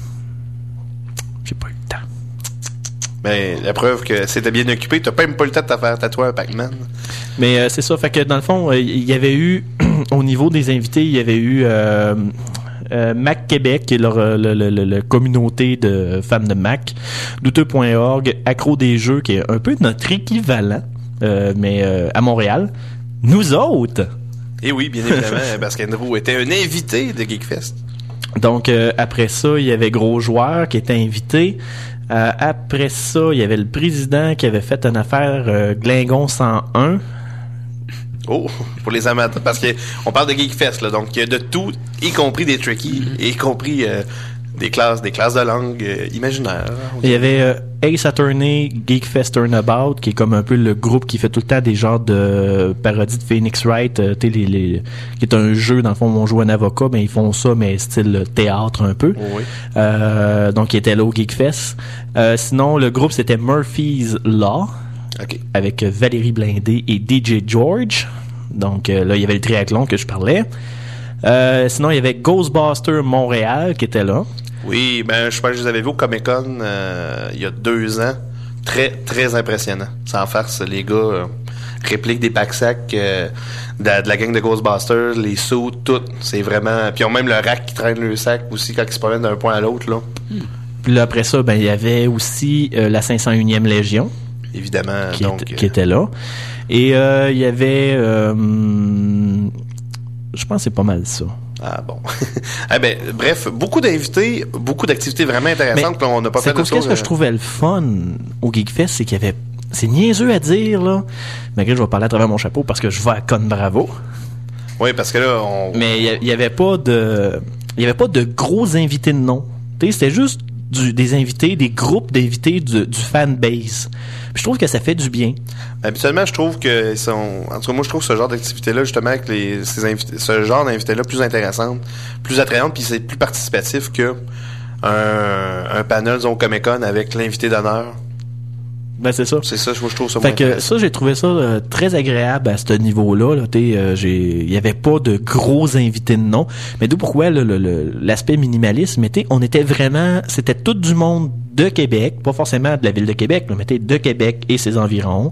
j'ai pas eu le temps. Ben, la preuve que c'était bien occupé, t'as même pas eu le temps de te faire tatouer un Pac-Man. Mais euh, c'est ça, fait que dans le fond, il euh, y avait eu, au niveau des invités, il y avait eu euh, euh, Mac Québec, qui est leur, le, le, le, le communauté de fans de Mac, douteux point org, Accro des jeux, qui est un peu notre équivalent, euh, mais euh, à Montréal. Nous autres! Et oui, bien évidemment, parce qu'Andrew était un invité de Geekfest. Donc, euh, après ça, il y avait Gros Joueur qui était invité. Euh, après ça, il y avait le président qui avait fait une affaire euh, Glingon cent un. Oh, pour les amateurs, parce que on parle de Geekfest, là, donc il y a de tout, y compris des trickies, mm-hmm. y compris euh, des classes, des classes de langue euh, imaginaires. Il y avait euh, Ace Attorney Geekfest Turnabout, qui est comme un peu le groupe qui fait tout le temps des genres de parodies de Phoenix Wright, euh, les, les, qui est un jeu, dans le fond, où on joue un avocat, mais ils font ça, mais style théâtre un peu. Oui. Euh, donc, il était là au Geekfest. Euh, sinon, le groupe, c'était Murphy's Law, okay. avec Valérie Blindé et D J George. Donc, euh, là, il y avait le triathlon que je parlais. Euh, sinon, il y avait Ghostbusters Montréal qui était là. Oui, ben je pense que je les avais vus au Comic-Con euh, il y a deux ans. Très, très impressionnant. Sans farce, les gars euh, répliquent des pack-sacs euh, de, la, de la gang de Ghostbusters, les sauts, tout. C'est vraiment... Puis ils ont même le rack qui traîne le sac aussi quand ils se promènent d'un point à l'autre, là. Hmm. Puis là, après ça, ben il y avait aussi euh, la cinq cent unième Légion. Évidemment, qui, donc, est, euh... qui était là. Et euh, il y avait... Euh, je pense que c'est pas mal ça. Ah bon. eh ben, bref, beaucoup d'invités, beaucoup d'activités vraiment intéressantes qu'on n'a pas fait de tour. Qu'est-ce que je trouvais le fun au Geekfest, c'est qu'il y avait... C'est niaiseux à dire, là. Malgré que je vais parler à travers mon chapeau parce que je vais à Con Bravo. Oui, parce que là, on... Mais il y, y avait pas de... Il y avait pas de gros invités de nom. Tu sais, c'était juste du, des invités, des groupes d'invités du, du fanbase. Puis je trouve que ça fait du bien. Habituellement, je trouve que ils sont... En tout cas, moi, je trouve ce genre d'activité-là, justement, avec les, ces invités, ce genre d'invités-là plus intéressante, plus attrayante, puis c'est plus participatif que un, un panel, disons, au Comic-Con avec l'invité d'honneur. Ben, c'est ça. C'est ça, je, je trouve ça Fait que ça, j'ai trouvé ça euh, très agréable à ce niveau-là. Là, euh, il y avait pas de gros invités de nom. Mais d'où pourquoi là, le, le, l'aspect minimalisme était, on était vraiment, c'était tout du monde de Québec, pas forcément de la ville de Québec, mais c'était de Québec et ses environs.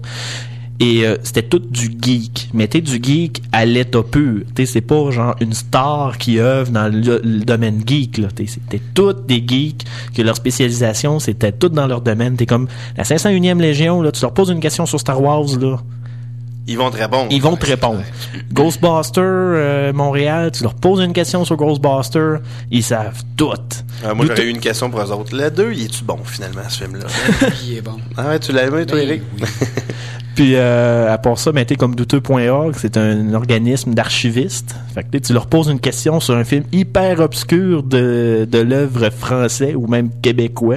Et euh, c'était tout du geek. Mettez du geek à l'état pur. T'sais, c'est pas genre une star qui œuvre dans le, le domaine geek. Là. T'sais, c'était toutes des geeks que leur spécialisation, c'était tout dans leur domaine. T'es comme la cinq cent unième Légion, là, tu leur poses une question sur Star Wars, là. Ils vont te répondre. Ils vont te répondre. Ghostbusters euh, Montréal, tu leur poses une question sur Ghostbusters, ils savent tout. Euh, moi, j'aurais eu une question pour eux autres. Le deux, il est-tu bon, finalement, ce film-là? Il est bon. Ah ouais, tu l'as aimé, toi, Eric? Oui. Puis, euh, à part ça, ben, t'es comme douteux point org, c'est un organisme d'archivistes. Fait que tu leur poses une question sur un film hyper obscur de, de l'œuvre français ou même québécois.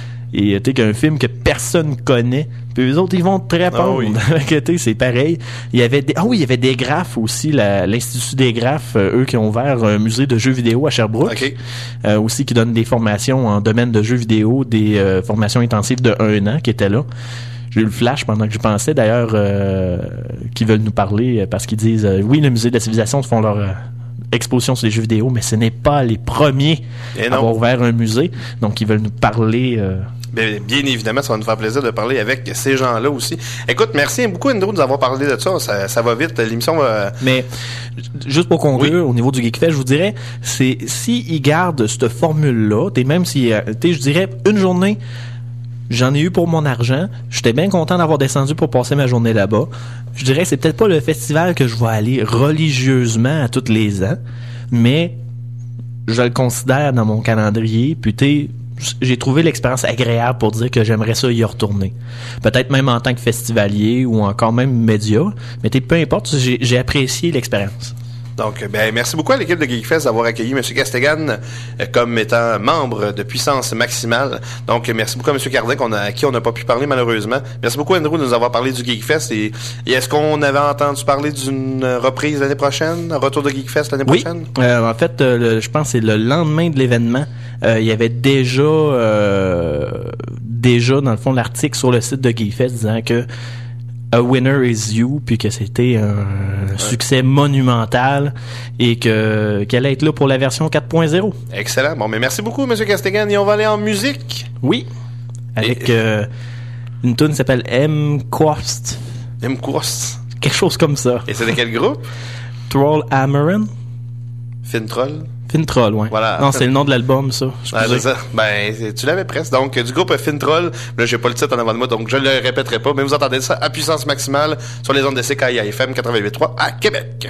Et tu sais qu'un film que personne connaît, puis eux autres ils vont te répondre. Ah oui. Tu sais, c'est pareil. Il y avait des, ah oui, il y avait des graphes aussi, la, l'Institut des graphes, euh, eux qui ont ouvert un musée de jeux vidéo à Sherbrooke, okay. euh, aussi qui donne des formations en domaine de jeux vidéo, des euh, formations intensives de un an qui étaient là. J'ai eu le flash pendant que je pensais d'ailleurs euh, qu'ils veulent nous parler parce qu'ils disent euh, oui, le musée de la civilisation font leur euh, exposition sur les jeux vidéo, mais ce n'est pas les premiers Et à avoir ouvert un musée, donc ils veulent nous parler. Euh, Bien, bien évidemment, ça va nous faire plaisir de parler avec ces gens-là aussi. Écoute, merci beaucoup, Andrew, de nous avoir parlé de ça. Ça, ça va vite. L'émission va... Mais, juste pour conclure, oui. Au niveau du Geekfest, je vous dirais, c'est, s'ils gardent cette formule-là, t'es même si, t'es, je dirais, une journée, j'en ai eu pour mon argent. J'étais bien content d'avoir descendu pour passer ma journée là-bas. Je dirais que c'est peut-être pas le festival que je vais aller religieusement à tous les ans, mais je le considère dans mon calendrier. Puis t'es, j'ai trouvé l'expérience agréable pour dire que j'aimerais ça y retourner. Peut-être même en tant que festivalier ou encore même média, mais t'es, peu importe, j'ai, j'ai apprécié l'expérience. Donc, ben, merci beaucoup à l'équipe de GeekFest d'avoir accueilli M. Castegan euh, comme étant membre de Puissance Maximale. Donc, merci beaucoup à M. Cardin qu'on a, à qui on n'a pas pu parler malheureusement. Merci beaucoup Andrew de nous avoir parlé du GeekFest. Et, et est-ce qu'on avait entendu parler d'une reprise l'année prochaine, un retour de GeekFest l'année oui. prochaine? Euh, en fait, euh, le, je pense que c'est le lendemain de l'événement. Euh, il y avait déjà, euh, déjà dans le fond l'article sur le site de GeekFest disant que A Winner Is You, puis que c'était un ouais. succès monumental et que qu'elle allait être là pour la version quatre point zéro. Excellent. Bon, mais merci beaucoup, M. Castegan. Et on va aller en musique. Oui. Avec et... euh, une tune qui s'appelle M-Quost. M-Quost. Quelque chose comme ça. Et c'est de quel groupe? Troll Amaran. Fintroll. Fintroll, ouais. Voilà. Non, c'est le nom de l'album, ça. Ah, c'est ça. Ben, tu l'avais presque. Donc, du groupe Fintroll. Là, j'ai pas le titre en avant de moi, donc je le répéterai pas. Mais vous entendez ça à Puissance Maximale sur les ondes de C K I A F M quatre-vingt-huit point trois à Québec.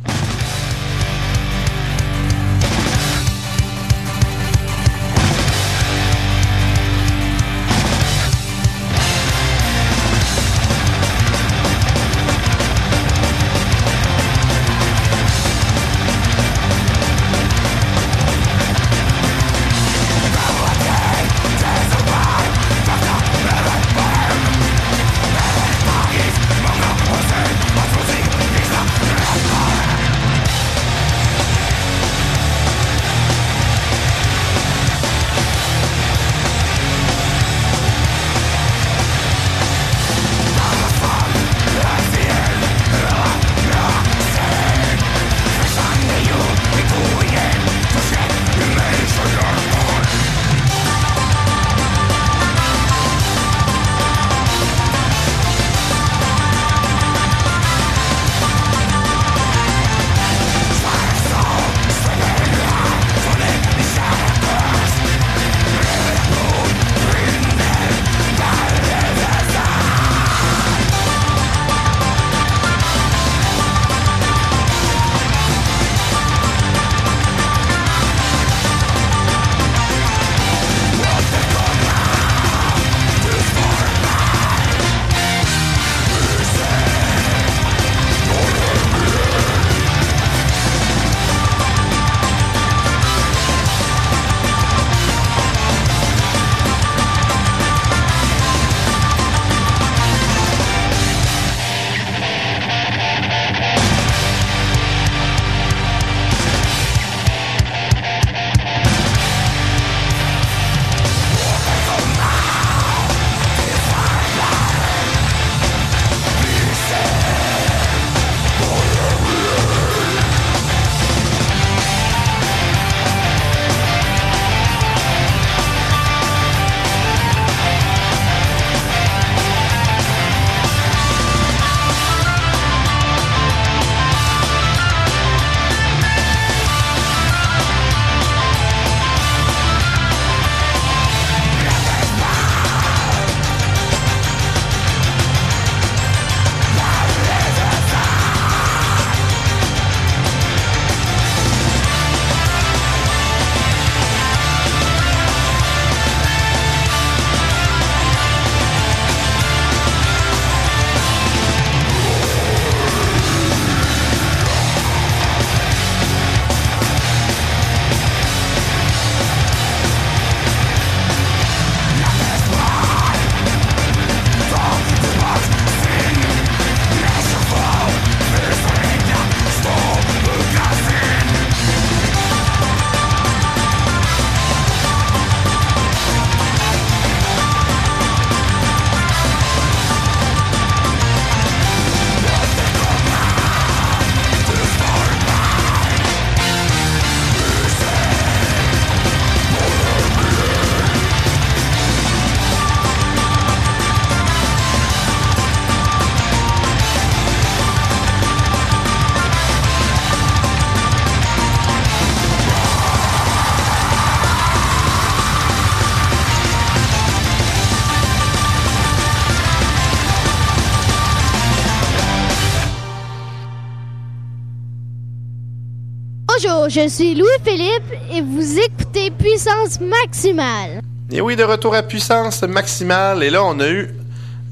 Bonjour, je suis Louis-Philippe et vous écoutez Puissance Maximale. Et oui, de retour à Puissance Maximale. Et là, on a eu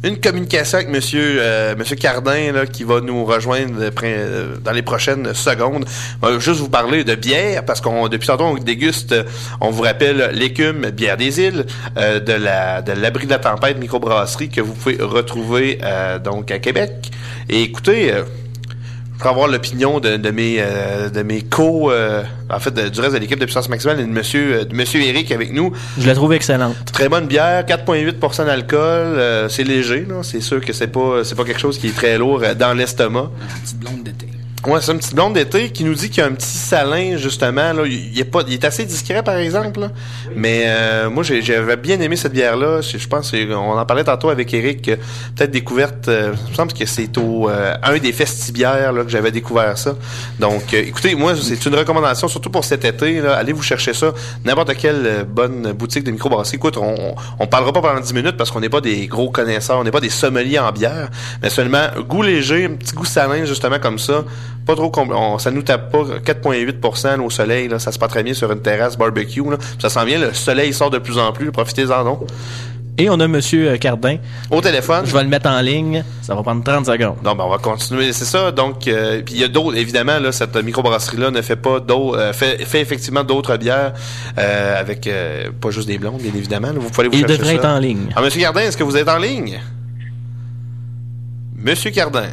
une communication avec Monsieur euh, Monsieur Cardin là, qui va nous rejoindre euh, dans les prochaines secondes. On va juste vous parler de bière parce qu'on depuis tantôt on déguste, on vous rappelle l'écume Bière des Îles euh, de la de l'Abri de la Tempête microbrasserie que vous pouvez retrouver euh, donc à Québec. Et écoutez, euh, pour avoir l'opinion de, de mes euh, de mes co euh, en fait de, du reste de l'équipe de Puissance Maximale et de monsieur de monsieur Eric avec nous. Je la trouve excellente. Très bonne bière, quatre virgule huit pour cent d'alcool, euh, c'est léger là, c'est sûr que c'est pas c'est pas quelque chose qui est très lourd euh, dans l'estomac. Une petite blonde d'été. Ouais, c'est une petite blonde d'été qui nous dit qu'il y a un petit salin, justement. Là. Il, est pas, il est assez discret, par exemple. Là. Mais euh, moi, j'ai, j'avais bien aimé cette bière-là. Je, je pense on en parlait tantôt avec Eric. Euh, peut-être découverte, euh, il me semble que c'est au euh, un des festibières là, que j'avais découvert ça. Donc, euh, écoutez, moi, c'est une recommandation, surtout pour cet été. Là, allez vous chercher ça. N'importe quelle euh, bonne boutique de microbrasserie. Écoute, on, on, on parlera pas pendant dix minutes parce qu'on n'est pas des gros connaisseurs, on n'est pas des sommeliers en bière, mais seulement goût léger, un petit goût salin, justement, comme ça. Pas trop compl- on, ça nous tape pas quatre virgule huit pour cent au soleil, là, ça se passe très bien sur une terrasse barbecue, là. Ça sent bien, le soleil sort de plus en plus, profitez-en donc. Et on a Monsieur Cardin. Au téléphone. Je vais le mettre en ligne, ça va prendre trente secondes. Non, ben on va continuer, c'est ça. Donc, euh, puis il y a d'autres, évidemment, là, cette microbrasserie-là ne fait pas d'autres, euh, fait, fait effectivement d'autres bières euh, avec euh, pas juste des blondes, bien évidemment. Là. Vous pouvez aller vous Il chercher devrait ça. être en ligne. Ah, Monsieur Cardin, est-ce que vous êtes en ligne? Monsieur Cardin.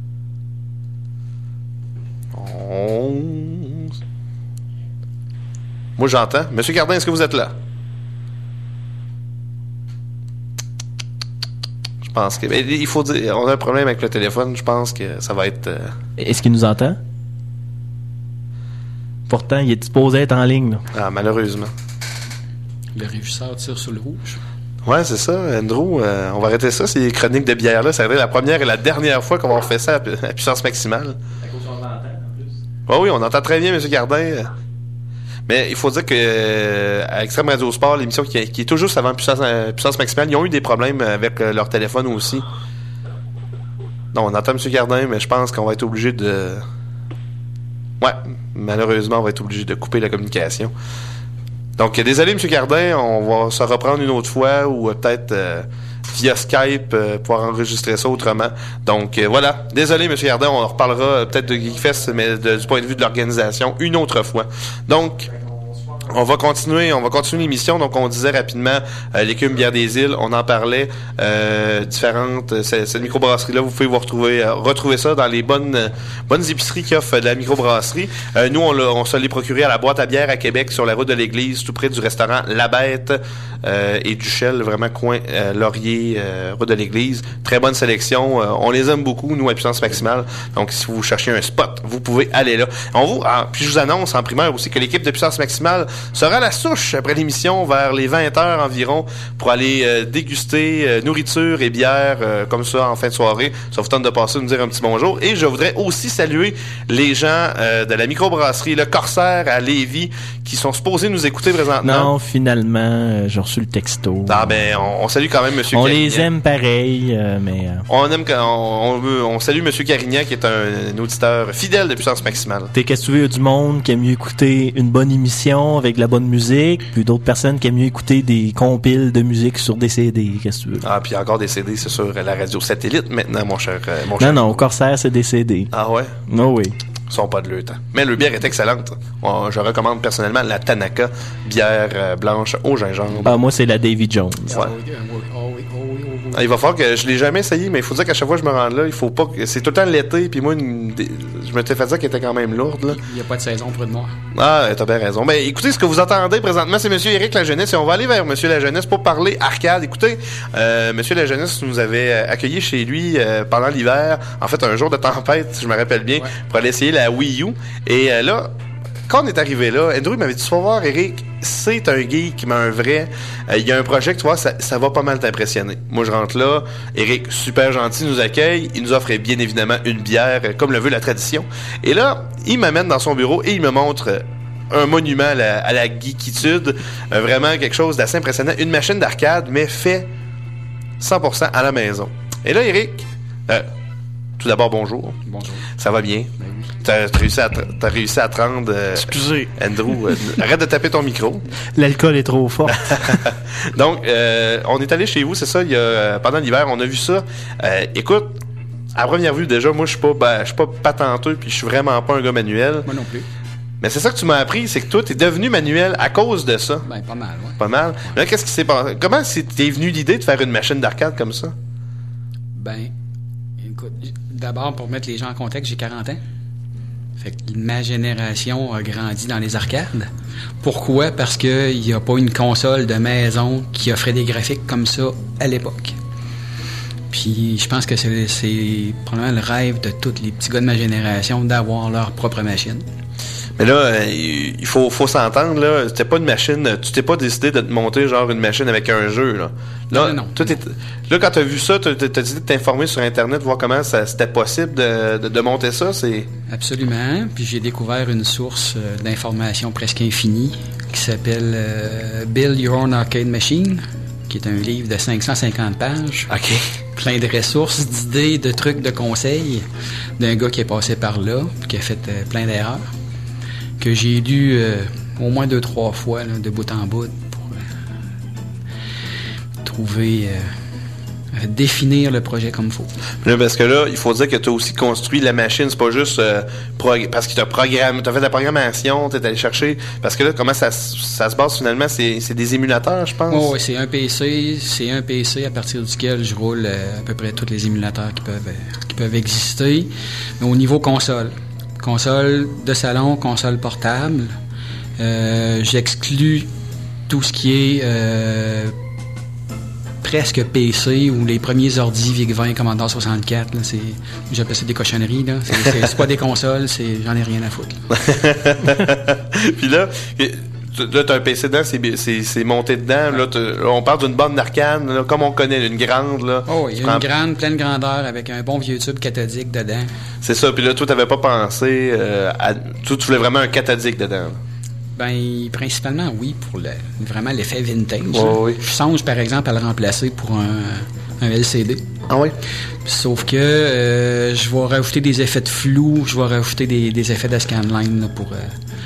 On... Moi, j'entends. Monsieur Cardin, est-ce que vous êtes là? Je pense que... Mais il faut dire... On a un problème avec le téléphone. Je pense que ça va être... Euh... Est-ce qu'il nous entend? Pourtant, il est supposé être en ligne. Là. Ah, malheureusement. Le régisseur tire sur le rouge. Ouais, c'est ça, Andrew. Euh, on va arrêter ça, ces chroniques de bière-là. Ça va être la première et la dernière fois qu'on va faire ça à, pu- à puissance maximale. Oui, oui, on entend très bien, M. Cardin. Mais il faut dire que euh, à Extrême Radio Sport, l'émission qui, qui est tout juste avant puissance, euh, puissance maximale, ils ont eu des problèmes avec euh, leur téléphone aussi. Non, on entend M. Cardin, mais je pense qu'on va être obligé de... Ouais, malheureusement, on va être obligé de couper la communication. Donc, désolé, M. Cardin, on va se reprendre une autre fois ou euh, peut-être... Euh, via Skype, euh, pouvoir enregistrer ça autrement. Donc, euh, voilà. Désolé, M. Cardin, on en reparlera euh, peut-être de Geekfest, mais de, du point de vue de l'organisation, une autre fois. Donc, on va continuer, on va continuer l'émission. Donc, on disait rapidement euh, l'écume Bière des Îles, on en parlait, euh, différentes. Euh, cette, cette microbrasserie-là, vous pouvez vous retrouver, euh, retrouver ça dans les bonnes, euh, bonnes épiceries qui offrent de la microbrasserie. Euh, nous, on, l'a, on se l'est procuré à la boîte à bière à Québec, sur la route de l'église, tout près du restaurant La Bête euh, et Duchel, vraiment coin euh, Laurier, euh, route de l'église. Très bonne sélection. Euh, on les aime beaucoup, nous, à puissance maximale. Donc, si vous cherchez un spot, vous pouvez aller là. On vous, ah, puis je vous annonce en primaire aussi que l'équipe de puissance maximale sera à la souche après l'émission vers les vingt heures environ pour aller euh, déguster euh, nourriture et bière euh, comme ça en fin de soirée. Ça vous tente de passer nous dire un petit bonjour. Et je voudrais aussi saluer les gens euh, de la microbrasserie Le Corsaire à Lévis qui sont supposés nous écouter présentement. Non, finalement, euh, j'ai reçu le texto. Ah ben, on, on salue quand même Monsieur On Carignan. les aime pareil, euh, mais... Euh... On aime, on, on, veut, on salue Monsieur Carignan qui est un, un auditeur fidèle de puissance maximale. T'es qu'est-ce que tu veux, il y a du monde qui aime mieux écouter une bonne émission avec de la bonne musique, puis d'autres personnes qui aiment mieux écouter des compiles de musique sur des C D, qu'est-ce que tu veux. Ah, puis encore des C D, c'est sur la radio satellite maintenant, mon cher. Euh, mon non, cher. non, au Corsaire, c'est des C D. Ah ouais? Non, oui. Ils sont pas de leur temps. Mais le bière est excellente. On, je recommande personnellement la Tanaka, bière euh, blanche au gingembre. Ah, moi, c'est la Davy Jones. Ouais. Ah, il va falloir que je l'ai jamais essayé, mais il faut dire qu'à chaque fois que je me rends là, il faut pas que c'est tout le temps l'été, puis moi, une, des, je m'étais fait dire qu'elle était quand même lourde. Là. Il n'y a pas de saison pour une noire. Ah, t'as bien raison. Ben, écoutez, ce que vous entendez présentement, c'est Monsieur Éric Lajeunesse, et on va aller vers Monsieur Lajeunesse pour parler arcade. Écoutez, euh, Monsieur Lajeunesse nous avait accueillis chez lui euh, pendant l'hiver, en fait, un jour de tempête, si je me rappelle bien, ouais. pour aller essayer la Wii U. Et euh, là, quand on est arrivé là, Andrew m'avait dit, tu vas voir, Eric, c'est un geek, mais un vrai. Il euh, y a un projet que tu vois, ça, ça va pas mal t'impressionner. Moi, je rentre là. Eric, super gentil, nous accueille. Il nous offre bien évidemment une bière, comme le veut la tradition. Et là, il m'amène dans son bureau et il me montre un monument à la, à la geekitude. Euh, vraiment quelque chose d'assez impressionnant. Une machine d'arcade, mais fait cent pour cent à la maison. Et là, Eric, euh, tout d'abord, bonjour. Bonjour. Ça va bien? Ben oui. T'as, t'as, réussi, à, t'as réussi à te rendre... Euh, Excusez. Andrew, euh, arrête de taper ton micro. L'alcool est trop fort. Donc, euh, on est allé chez vous, c'est ça, il y a, pendant l'hiver, on a vu ça. Euh, écoute, à première vue, déjà, moi, je suis pas, ben, je suis pas patenteux, puis je suis vraiment pas un gars manuel. Moi non plus. Mais c'est ça que tu m'as appris, c'est que toi, t'es devenu manuel à cause de ça. Ben, pas mal, ouais. Pas mal. Mais là, qu'est-ce qui s'est passé? Comment t'es venu l'idée de faire une machine d'arcade comme ça? Ben, écoute, d'abord, pour mettre les gens en contexte, j'ai quarante ans. Fait que ma génération a grandi dans les arcades. Pourquoi? Parce qu'il n'y a pas une console de maison qui offrait des graphiques comme ça à l'époque. Puis je pense que c'est, c'est probablement le rêve de tous les petits gars de ma génération d'avoir leur propre machine. Mais là, il faut, faut s'entendre, là. C'était pas une machine. Tu t'es pas décidé de te monter genre une machine avec un jeu, là. Là, non, non, toi, non. là quand t'as vu ça, t'as, t'as décidé de t'informer sur Internet, voir comment ça, c'était possible de, de, de monter ça, c'est... Absolument. Puis j'ai découvert une source euh, d'information presque infinie qui s'appelle euh, Build Your Own Arcade Machine, qui est un livre de cinq cent cinquante pages. OK. Plein de ressources, d'idées, de trucs, de conseils d'un gars qui est passé par là, qui a fait euh, plein d'erreurs, que j'ai lu euh, au moins deux, trois fois, là, de bout en bout, pour euh, trouver, euh, définir le projet comme il faut. Là, parce que là, il faut dire que tu as aussi construit la machine, c'est pas juste euh, prog- parce que tu as programmé, tu as fait de la programmation, tu es allé chercher, parce que là, comment ça, ça se base finalement, c'est, c'est des émulateurs, je pense? Oh, oui, c'est un P C, c'est un P C à partir duquel je roule euh, à peu près tous les émulateurs qui peuvent, euh, qui peuvent exister, mais au niveau console. Console de salon, console portable. Euh, j'exclus tout ce qui est euh, presque P C ou les premiers ordi VIC vingt, Commodore soixante-quatre. Là, c'est, j'appelle ça des cochonneries. Là. C'est, c'est, c'est pas des consoles, c'est, j'en ai rien à foutre. Puis là, là, t'as un P C dedans, c'est, c'est, c'est monté dedans. Là, là, on parle d'une borne d'arcade, là, comme on connaît, une grande. Là. Oh, il y a prends... une grande, pleine grandeur avec un bon vieux tube cathodique dedans. C'est ça. Puis là, toi, t'avais pas pensé euh, à... Toi, tu voulais vraiment un cathodique dedans. Ben, principalement, oui, pour le, vraiment l'effet vintage. Oh, oui. Je songe, par exemple, à le remplacer pour un, un L C D. Ah oui? Sauf que euh, je vais rajouter des effets de flou, je vais rajouter des, des effets de scanline là, pour euh,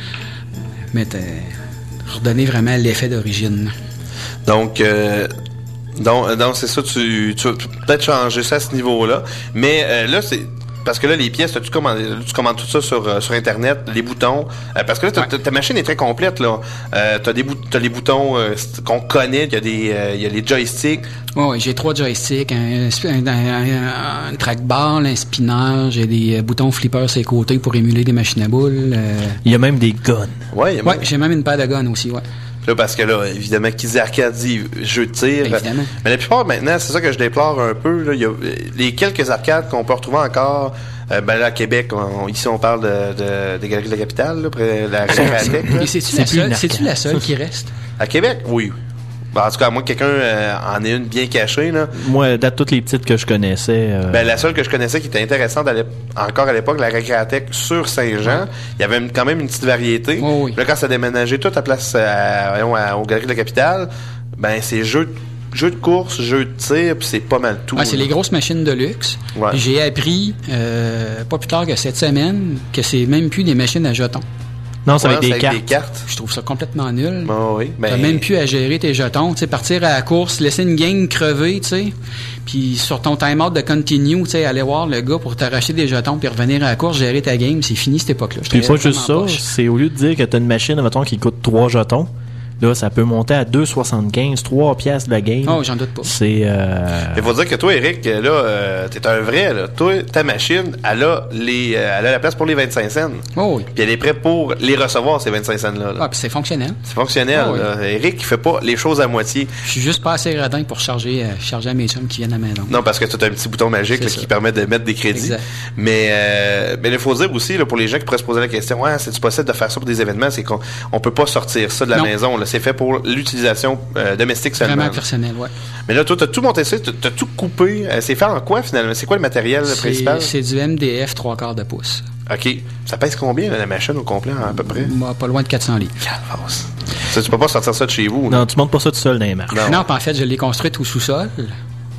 mettre... Euh, redonner vraiment l'effet d'origine. Donc, euh, donc, donc c'est ça, tu, tu vas peut-être changer ça à ce niveau-là. Mais euh, là, c'est... Parce que là, les pièces, tu commandes, tu commandes tout ça sur, euh, sur Internet, les boutons. Euh, parce que là, ouais. ta machine est très complète, là. Euh, t'as des bout- t'as les boutons euh, qu'on connaît, il y a des, euh, il y a les joysticks. Oui, j'ai trois joysticks, un, un, un, un trackball, un spinner, j'ai des boutons flippers sur les côtés pour émuler des machines à boules. Euh... Il y a même des guns. Ouais, ouais, j'ai même une paire de guns aussi, ouais. Là, parce que là, évidemment, qui dit arcade dit jeu de tir. Évidemment. Mais la plupart, maintenant, c'est ça que je déplore un peu. Là. Il y a les quelques arcades qu'on peut retrouver encore. Euh, ben là, à Québec, on, ici, on parle de, de, des Galeries de la Capitale, là, près de la Récréatec. Et c'est-tu, la seule, c'est-tu la seule qui reste? À Québec? Oui. Ben, en tout cas, à moins que quelqu'un euh, en ait une bien cachée. Là. Moi, de toutes les petites que je connaissais... Euh... Ben, la seule que je connaissais qui était intéressante à encore à l'époque, la Récréatec sur Saint-Jean, ouais. Il y avait une, quand même une petite variété. Oh, oui. Là, quand ça a déménagé toute la place à, voyons, à, aux Galeries de la Capitale, ben c'est jeux jeux de course, jeux de tir, puis c'est pas mal tout. Ah, c'est là. Les grosses machines de luxe. Ouais. J'ai appris, euh, pas plus tard que cette semaine, que c'est même plus des machines à jetons. Non, c'est ouais, avec, des, avec cartes. des cartes. Je trouve ça complètement nul. Oh oui, ben... T'as même plus à gérer tes jetons. Tu sais, partir à la course, laisser une gang crever, tu sais, puis sur ton time-out de continue, tu sais, aller voir le gars pour t'arracher des jetons puis revenir à la course, gérer ta game, c'est fini cette époque-là. Puis pas juste ça, poche. C'est au lieu de dire que t'as une machine, mettons, qui coûte trois jetons, là, ça peut monter à deux soixante-quinze, trois piastres de la game. Oh, j'en doute pas. C'est, euh... Il faut dire que toi, Eric, là, euh, t'es un vrai, là. Toi, ta machine, elle a les, euh, elle a la place pour les vingt-cinq cents. Oh oui. Puis elle est prête pour les recevoir, ces vingt-cinq cents-là. Là. Ah, puis c'est fonctionnel. C'est fonctionnel, oh, là. Oui. Eric, il fait pas les choses à moitié. Je suis juste pas assez radin pour charger, euh, charger à mes chums qui viennent à la maison. Non, parce que tu as un petit bouton magique là, qui permet de mettre des crédits. Exact. Mais, euh, mais il faut dire aussi, là, pour les gens qui pourraient se poser la question, ouais, c'est-tu possible de faire ça pour des événements? C'est qu'on on peut pas sortir ça de la non. maison, là. C'est fait pour l'utilisation euh, domestique seulement. Vraiment personnel, ouais. Mais là, toi, t'as tout monté ça, t'as, t'as tout coupé. Euh, c'est fait en quoi, finalement? C'est quoi le matériel c'est, principal? C'est du M D F trois quarts de pouce. OK. Ça pèse combien, là, la machine, au complet, à peu près? Moi, pas loin de quatre cents livres. Calvasse. Ça, tu peux pas sortir ça de chez vous. Non, là. Tu montes pas ça tout seul dans les marches. Non, non en fait, je l'ai construite au sous-sol.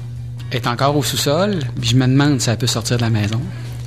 est encore au sous-sol, puis je me demande si elle peut sortir de la maison.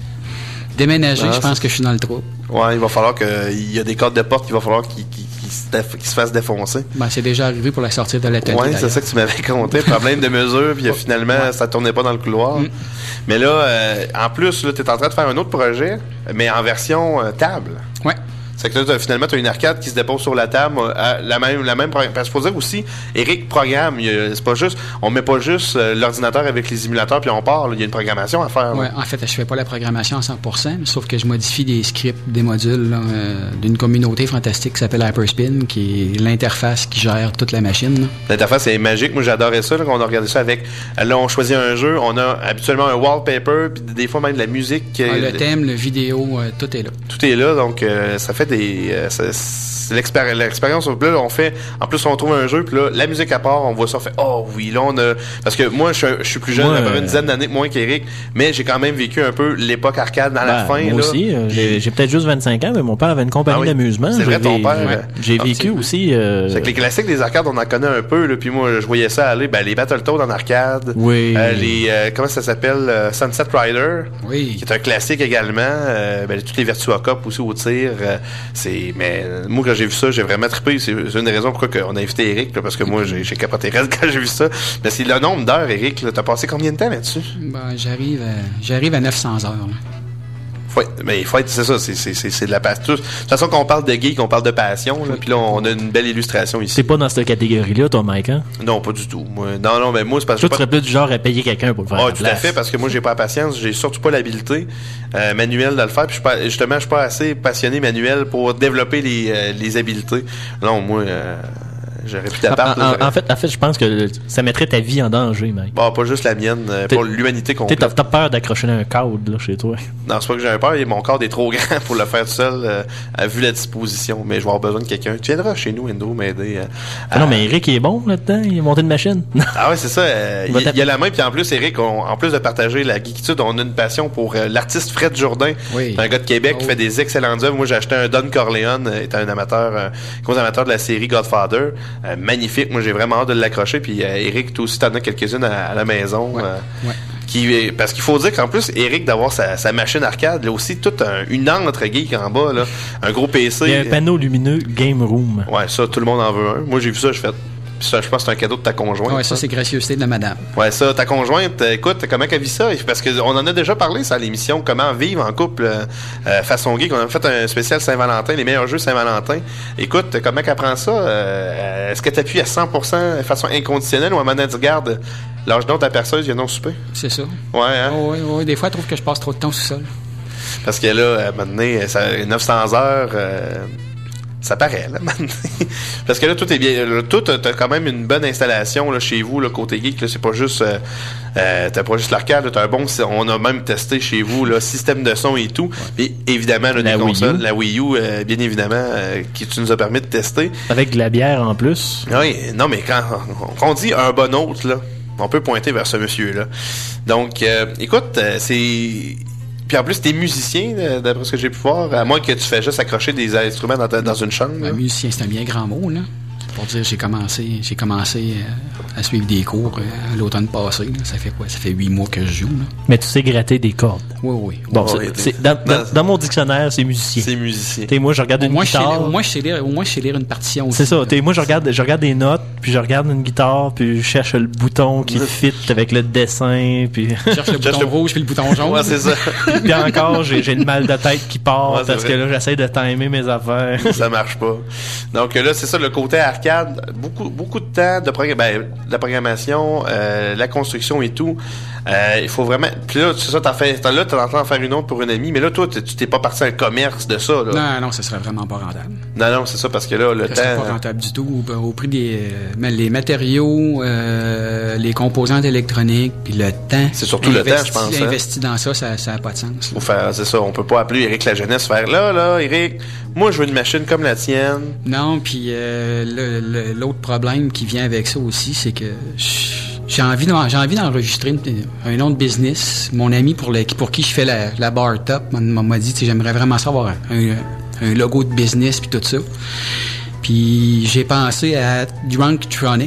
Déménager, Ah, je pense c'est- que je suis dans le trou. Ouais, il va falloir que. Il y a des codes de porte qu'il va falloir qu'ils qu'ils- qu'ils se, déf- qu'ils se fassent défoncer. Ben, c'est déjà arrivé pour la sortir de l'atelier. Ouais, c'est d'ailleurs. ça que tu m'avais compté. Problème de mesure, puis finalement, ça tournait pas dans le couloir. Mm. Mais là, euh, en plus, là, t'es en train de faire un autre projet, mais en version euh, table. Ouais. C'est que là, t'as- finalement, tu as une arcade qui se dépose sur la table, euh, à la même, la même programme. Parce qu'il faut dire aussi, Eric programme. Il y a- C'est pas juste, on met pas juste euh, l'ordinateur avec les émulateurs puis on part. là. Il y a une programmation à faire. là. Ouais, en fait, je fais pas la programmation à cent pour cent, mais sauf que je modifie des scripts, des modules là, euh, d'une communauté fantastique qui s'appelle Hyperspin, qui est l'interface qui gère toute la machine. là. L'interface est magique. Moi, j'adorais ça. Là, quand on a regardé ça avec. Là, on choisit un jeu. On a habituellement un wallpaper, puis des fois même de la musique. Ah, euh, le thème, le vidéo, euh, tout est là. Tout est là, donc euh, ça fait des. euh, ça- c'est l'expéri- l'expérience. Là, on fait. En plus, on trouve un jeu, puis là, la musique à part, on voit ça, on fait oh oui, là, on a. Parce que moi, je, je suis plus jeune, Moi, à peu près euh, une dizaine d'années de moins qu'Éric, mais j'ai quand même vécu un peu l'époque arcade dans la Ben, fin. moi là. aussi, euh, j'ai, j'ai peut-être juste vingt-cinq ans, mais mon père avait une compagnie Ah oui. d'amusement. C'est vrai, J'ai ton vé- père, j'ai- euh, J'ai ah, vécu c'est- aussi. euh, C'est que les classiques des arcades, on en connaît un peu, là, puis moi, je voyais ça aller, ben, les Battletoads en arcade. Oui. Euh, les, euh, comment ça s'appelle? euh, Sunset Rider. Oui. Qui est un classique également. Euh, ben, toutes les Virtua Cop aussi au tir. euh, c'est, mais, euh, moi, quand j'ai vu ça, j'ai vraiment trippé. C'est, c'est une des raisons pourquoi on a invité Eric, là, parce que moi, j'ai, j'ai capoté raide quand j'ai vu ça. Mais c'est le nombre d'heures, Eric, là. T'as passé combien de temps là-dessus? Ben, j'arrive à, j'arrive à neuf cents heures. là. Faut être- mais il faut être, c'est ça, c'est, c'est, c'est, c'est de la passion. De toute façon, qu'on parle de geek, on parle de passion, là. Puis là, on a une belle illustration ici. C'est pas dans cette catégorie-là, toi, Mike, hein? Non, pas du tout. Moi, non, non, mais moi, c'est parce que Toi, tu j'ai serais plus du genre à payer quelqu'un pour le faire Ah, à ta tout à place. fait, parce que moi, j'ai pas la patience, j'ai surtout pas l'habileté euh, manuelle de le faire. Puis je suis pas, justement, je suis pas assez passionné manuel pour développer les, euh, les habiletés. Non, moi, euh, j'aurais pu En, t'appart. en- en fait, en fait, je pense que ça mettrait ta vie en danger, Mike. Bon, pas juste la mienne, euh, T'es- pour l'humanité T'sais, complète. T'as, t'as peur d'accrocher un cadre là, chez toi. Non, c'est pas que j'ai un peur, mon corps est trop grand pour le faire tout seul, euh, à vu la disposition. Mais je vais avoir besoin de quelqu'un. Tu viendras chez nous, Endo, m'aider. euh, Ah à- non, mais Eric il est bon là-dedans, il a monté une machine. Ah ouais, c'est ça. euh, Il va Il taper. y, a la main, puis en plus, Eric, on- en plus de partager la geekitude, on a une passion pour euh, l'artiste Fred Jourdain. Oui. C'est un gars de Québec Oh. qui fait des excellentes œuvres. Moi, j'ai acheté un Don Corleone, euh, étant un amateur, euh, gros amateur de la série Godfather. Euh, magnifique. Moi, j'ai vraiment hâte de l'accrocher. Puis euh, Eric, toi aussi, t'en as quelques-unes à, à la maison. Ouais. euh, Ouais. Qui, est- parce qu'il faut dire qu'en plus, Eric, d'avoir sa, sa machine arcade, il a aussi toute un- une entre geek en bas, là. Un gros P C. Il y a un panneau lumineux Game Room. Ouais, ça, tout le monde en veut un. Moi, j'ai vu ça, je fais. Puis ça, je pense que c'est un cadeau de ta conjointe. Ouais, ça, c'est gracieuseté de la madame. Ouais, ça, ta conjointe, euh, écoute, comment qu'elle vit ça? Parce qu'on en a déjà parlé, ça, à l'émission, comment vivre en couple euh, euh, façon geek. On a fait un spécial Saint-Valentin, les meilleurs jeux Saint-Valentin. Écoute, comment qu'elle prend ça? Euh, est-ce que t'appuies à cent pour cent de façon inconditionnelle ou à un moment donné, elle dit, regarde, lâche donc ta perceuse, viens donc souper? C'est ça. Ouais, hein? Oh, oui, oui, des fois, elle trouve que je passe trop de temps sous sol. Parce que là, à un moment donné, ça, neuf cents heures, euh, ça paraît, là, maintenant. Parce que là, tout est bien. Là, tout, t'as t'as quand même une bonne installation là, chez vous, là, côté geek. Là, c'est pas juste. Euh, euh, t'as pas juste l'arcade, là, t'as un bon. On a même testé chez vous, là, système de son et tout. Et évidemment, là, La des Wii consoles, U. la Wii U, euh, bien évidemment, euh, qui tu nous as permis de tester. Avec de la bière en plus. Oui, non, mais quand, quand on dit un bon hôte, là, on peut pointer vers ce monsieur-là. Donc, euh, écoute, euh, c'est. Puis en plus, t'es musicien, euh, d'après ce que j'ai pu voir, à moins que tu fais juste accrocher des instruments dans, ta- dans une chambre. là. Un musicien, c'est un bien grand mot, là. Pour dire, j'ai commencé, j'ai commencé euh, à suivre des cours euh, l'automne passé. Là. Ça fait quoi? Ça fait huit mois que je joue. Là. Mais tu sais gratter des cordes. Oui, oui. Bon, Ouais, c'est- ouais, c'est- dans, dans- dans mon dictionnaire, c'est musicien. C'est musicien. T'sais, moi, je regarde Au une moins, je sais lire, guitare. au moins, je sais lire, au moins, je sais lire une partition aussi. C'est ça. là. T'sais, moi, je regarde, je regarde des notes, puis je regarde une guitare, puis je cherche le bouton qui fit avec le dessin, puis. Je cherche le bouton rouge puis le bouton jaune. Ouais, c'est ça. puis encore, j'ai, j'ai une mal de tête qui part Ouais, c'est parce vrai. que là, j'essaie de timer mes affaires. Ça marche pas. Donc là, c'est ça, le côté arcade, beaucoup beaucoup de temps de, progr- ben, de la programmation, euh, la construction et tout. Euh, il faut vraiment... Puis là, c'est ça, t'en fais... T'en, là, t'es en train d'en faire une autre pour une amie, mais là, toi, t'es- tu t'es pas parti dans le commerce de ça, là. Non, non, ça serait vraiment pas rentable. Non, non, c'est ça, parce que là, le Ça serait temps... pas rentable du tout. Au, au prix des euh, mais les matériaux, euh, les composantes électroniques, puis le temps. C'est surtout le temps, investi- je pense, hein. Investi dans ça, ça n'a pas de sens. là. Faut faire, c'est ça, on peut pas appeler Eric la jeunesse, faire là, là, Eric, moi, je veux une machine comme la tienne. Non, puis euh, le- le- l'autre problème qui vient avec ça aussi, c'est que j'ai envie, d'en- j'ai envie d'enregistrer une- un nom de business. Mon ami pour, le, pour qui je fais la, la bar top m'a, m'a dit, tu sais, j'aimerais vraiment savoir un, un logo de business puis tout ça. Puis j'ai pensé à Drunktronics.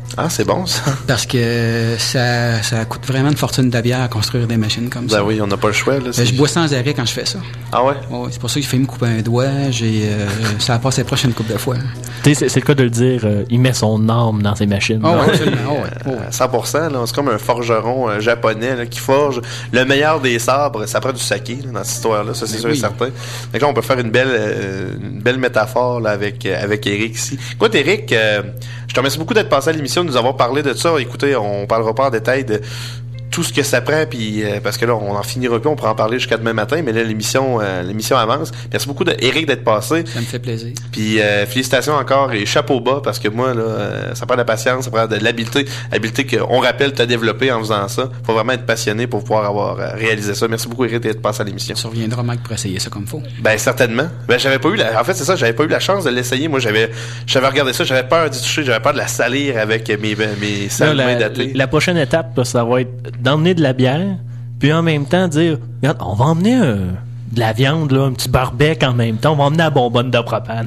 Ah, c'est bon, ça. Parce que ça, ça coûte vraiment une fortune de bière à construire des machines comme ben ça. Ben oui, on n'a pas le choix. Là, ben, je bois sans arrêt quand je fais ça. Ah ouais? ouais c'est pour ça que j'ai failli me couper un doigt. J'ai, euh, ça a passé proche une couple de fois. C'est, c'est le cas de le dire, euh, il met son âme dans ses machines. Oh, ouais, absolument. Oh, ouais. Oh, ouais. cent pour cent, là, c'est comme un forgeron euh, japonais là, qui forge le meilleur des sabres. Ça prend du saké là, dans cette histoire-là, ça c'est ben sûr oui. et certain. Donc là, on peut faire une belle, euh, une belle métaphore là, avec, euh, avec Eric ici. Écoute, Eric, euh, je te remercie beaucoup d'être passé à l'émission, de nous avoir parlé de ça. Écoutez, on parlera pas en détail de tout ce que ça prend, puis euh, parce que là, on en finira plus, on pourra en parler jusqu'à demain matin, mais là, l'émission euh, l'émission avance. Merci beaucoup de Eric d'être passé. Ça me fait plaisir. Puis euh, félicitations encore et chapeau bas, parce que moi, là, euh, ça prend de la patience, ça prend de l'habileté, habileté qu'on rappelle t'as développé en faisant ça. Faut vraiment être passionné pour pouvoir avoir euh, réalisé ça. Merci beaucoup, Eric, d'être passé à l'émission. Tu reviendras, Mike, pour essayer ça comme faut. Ben, certainement. Ben, j'avais pas eu la... En fait, c'est ça, j'avais pas eu la chance de l'essayer. Moi, j'avais j'avais regardé ça, j'avais peur d'y toucher, j'avais peur de la salir avec mes, mes sales mains datées. La prochaine étape, là, ça va être d'emmener de la bière, puis en même temps dire, regarde, on va emmener un, de la viande, là, un petit barbecue en même temps, on va emmener la bonbonne de propane.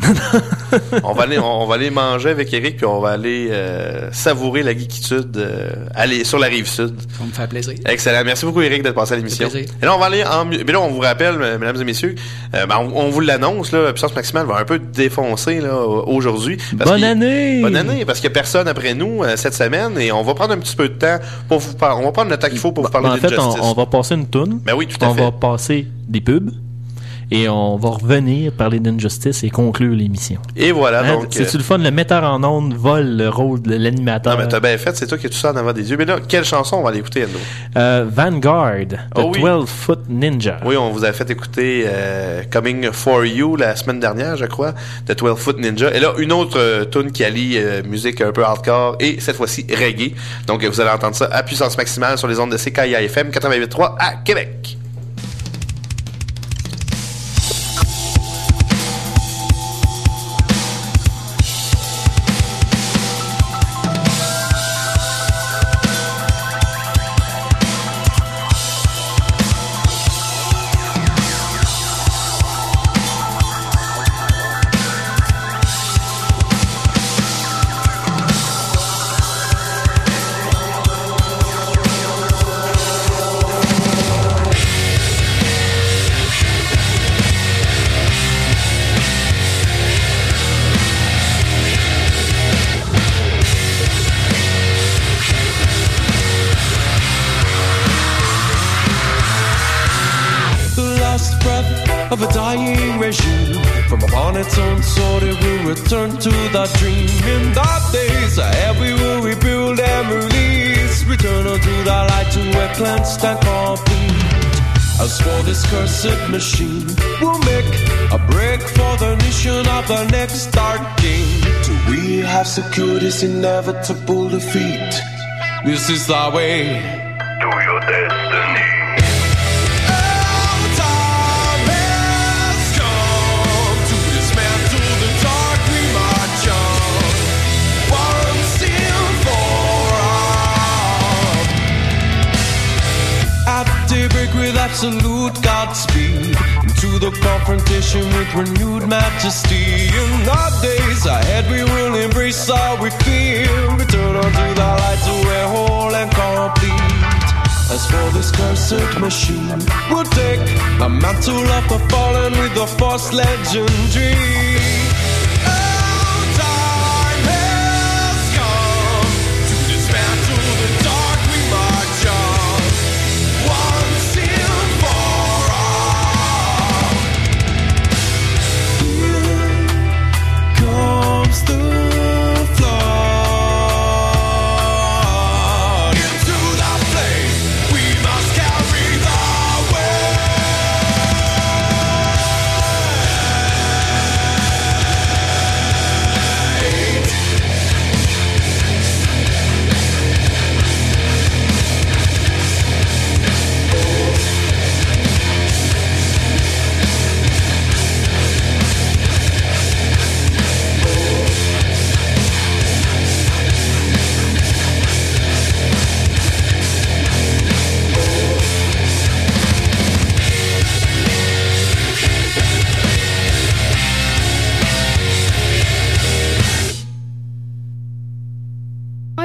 on va aller on, on va aller manger avec Eric, puis on va aller euh, savourer la geekitude euh, aller sur la rive sud. Ça va me faire plaisir. Excellent. Merci beaucoup, Eric, d'être passé à l'émission. Et là, on va aller en... Mais là, on vous rappelle, mesdames et messieurs, euh, ben, on, on vous l'annonce, là, Puissance Maximale va un peu défoncer là, aujourd'hui. Bonne année! Bonne année, parce qu'il n'y a personne après nous euh, cette semaine, et on va prendre un petit peu de temps pour vous parler. On va prendre le temps qu'il faut pour vous parler ben, en fait, d'Injustice. On, on va passer une toune. Ben oui, tout à on fait. On va passer des pubs. Et on va revenir parler d'Injustice et conclure l'émission. Et voilà, hein, donc... C'est-tu euh... le fun? Le metteur en ondes vole le rôle de l'animateur. Non, mais t'as bien fait, c'est toi qui as tout ça en avant des yeux. Mais là, quelle chanson on va aller écouter, Endo? Euh, Vanguard, The oh, oui. twelve foot Ninja. Oui, on vous a fait écouter euh, Coming For You la semaine dernière, je crois, The twelve foot Ninja. Et là, une autre euh, tune qui allie euh, musique un peu hardcore et cette fois-ci reggae. Donc, vous allez entendre ça à puissance maximale sur les ondes de C K I A F M quatre-vingt-huit trois à Québec. Return to the dream. In dark days ahead we will rebuild and release. Return unto the light to a cleansed and complete. As for this cursed machine, we'll make a break for the nation of the next dark king. Till we have secured this inevitable defeat. This is our way to your destiny. With absolute Godspeed into the confrontation with renewed majesty. In our days ahead we will embrace all we fear. Return unto the light to we're whole and complete. As for this cursed machine, we'll take the mantle of the fallen with the force legendary.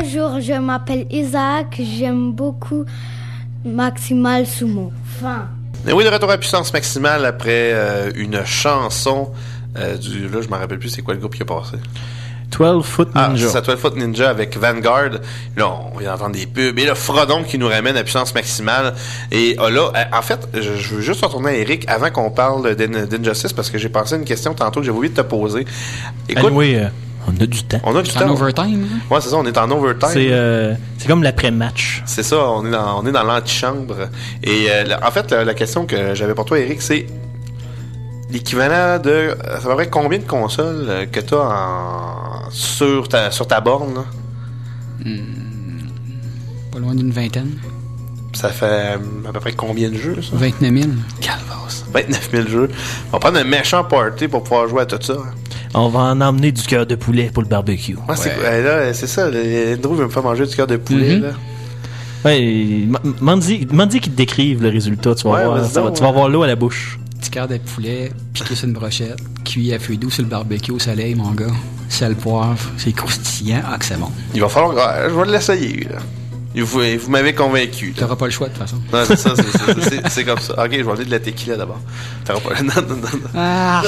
Bonjour, je m'appelle Isaac. J'aime beaucoup Maximal Sumo. Fin. Et oui, de retour à Puissance Maximale après euh, une chanson euh, du... Là, je me rappelle plus c'est quoi le groupe qui a passé. twelve Foot Ninja. Ah, c'est ça, twelve Foot Ninja avec Vanguard. Là, on vient d'entendre des pubs. Et là, Frodon qui nous ramène à Puissance Maximale. Et ah, là, en fait, je, je veux juste retourner à Eric avant qu'on parle d'In- d'Injustice parce que j'ai pensé à une question tantôt que j'avais oublié de te poser. Écoute, anyway, euh, on a du temps. On a du C'est temps. en overtime. Hein? Ouais, c'est ça, on est en overtime. C'est, euh, c'est comme l'après-match. C'est ça, on est dans, on est dans l'antichambre. Et euh, la- en fait, la, la question que j'avais pour toi, Eric, c'est l'équivalent de... Ça va vrai combien de consoles euh, que tu as en, sur, ta, sur ta borne? Là? Hmm, pas loin d'une vingtaine. Ça fait euh, à peu près combien de jeux, ça? vingt-neuf mille. Calvasse. vingt-neuf mille jeux. On va prendre un méchant party pour pouvoir jouer à tout ça. Hein. On va en emmener du cœur de poulet pour le barbecue. Moi, c'est, ouais, là, c'est ça. le- Andrew veut me faire manger du cœur de poulet. Mm-hmm. Là. Ouais, m'en dis qu'ils te décrivent le résultat. Tu vas, Ouais, voir, vas-y ça va- donc, tu vas ouais. avoir l'eau à la bouche. Petit cœur de poulet, piqué sur une brochette, cuit à feu doux sur le barbecue au soleil, mon gars. Sel, poivre, c'est croustillant. Ah, que c'est bon. Il va falloir... ah, je vais l'essayer. Là. Vous, vous m'avez convaincu. T'auras pas le choix, de toute façon. Non, c'est ça, c'est, c'est, c'est, c'est comme ça. Ok, je vais aller de la tequila d'abord. T'auras pas... Non, non, non, non. Ah.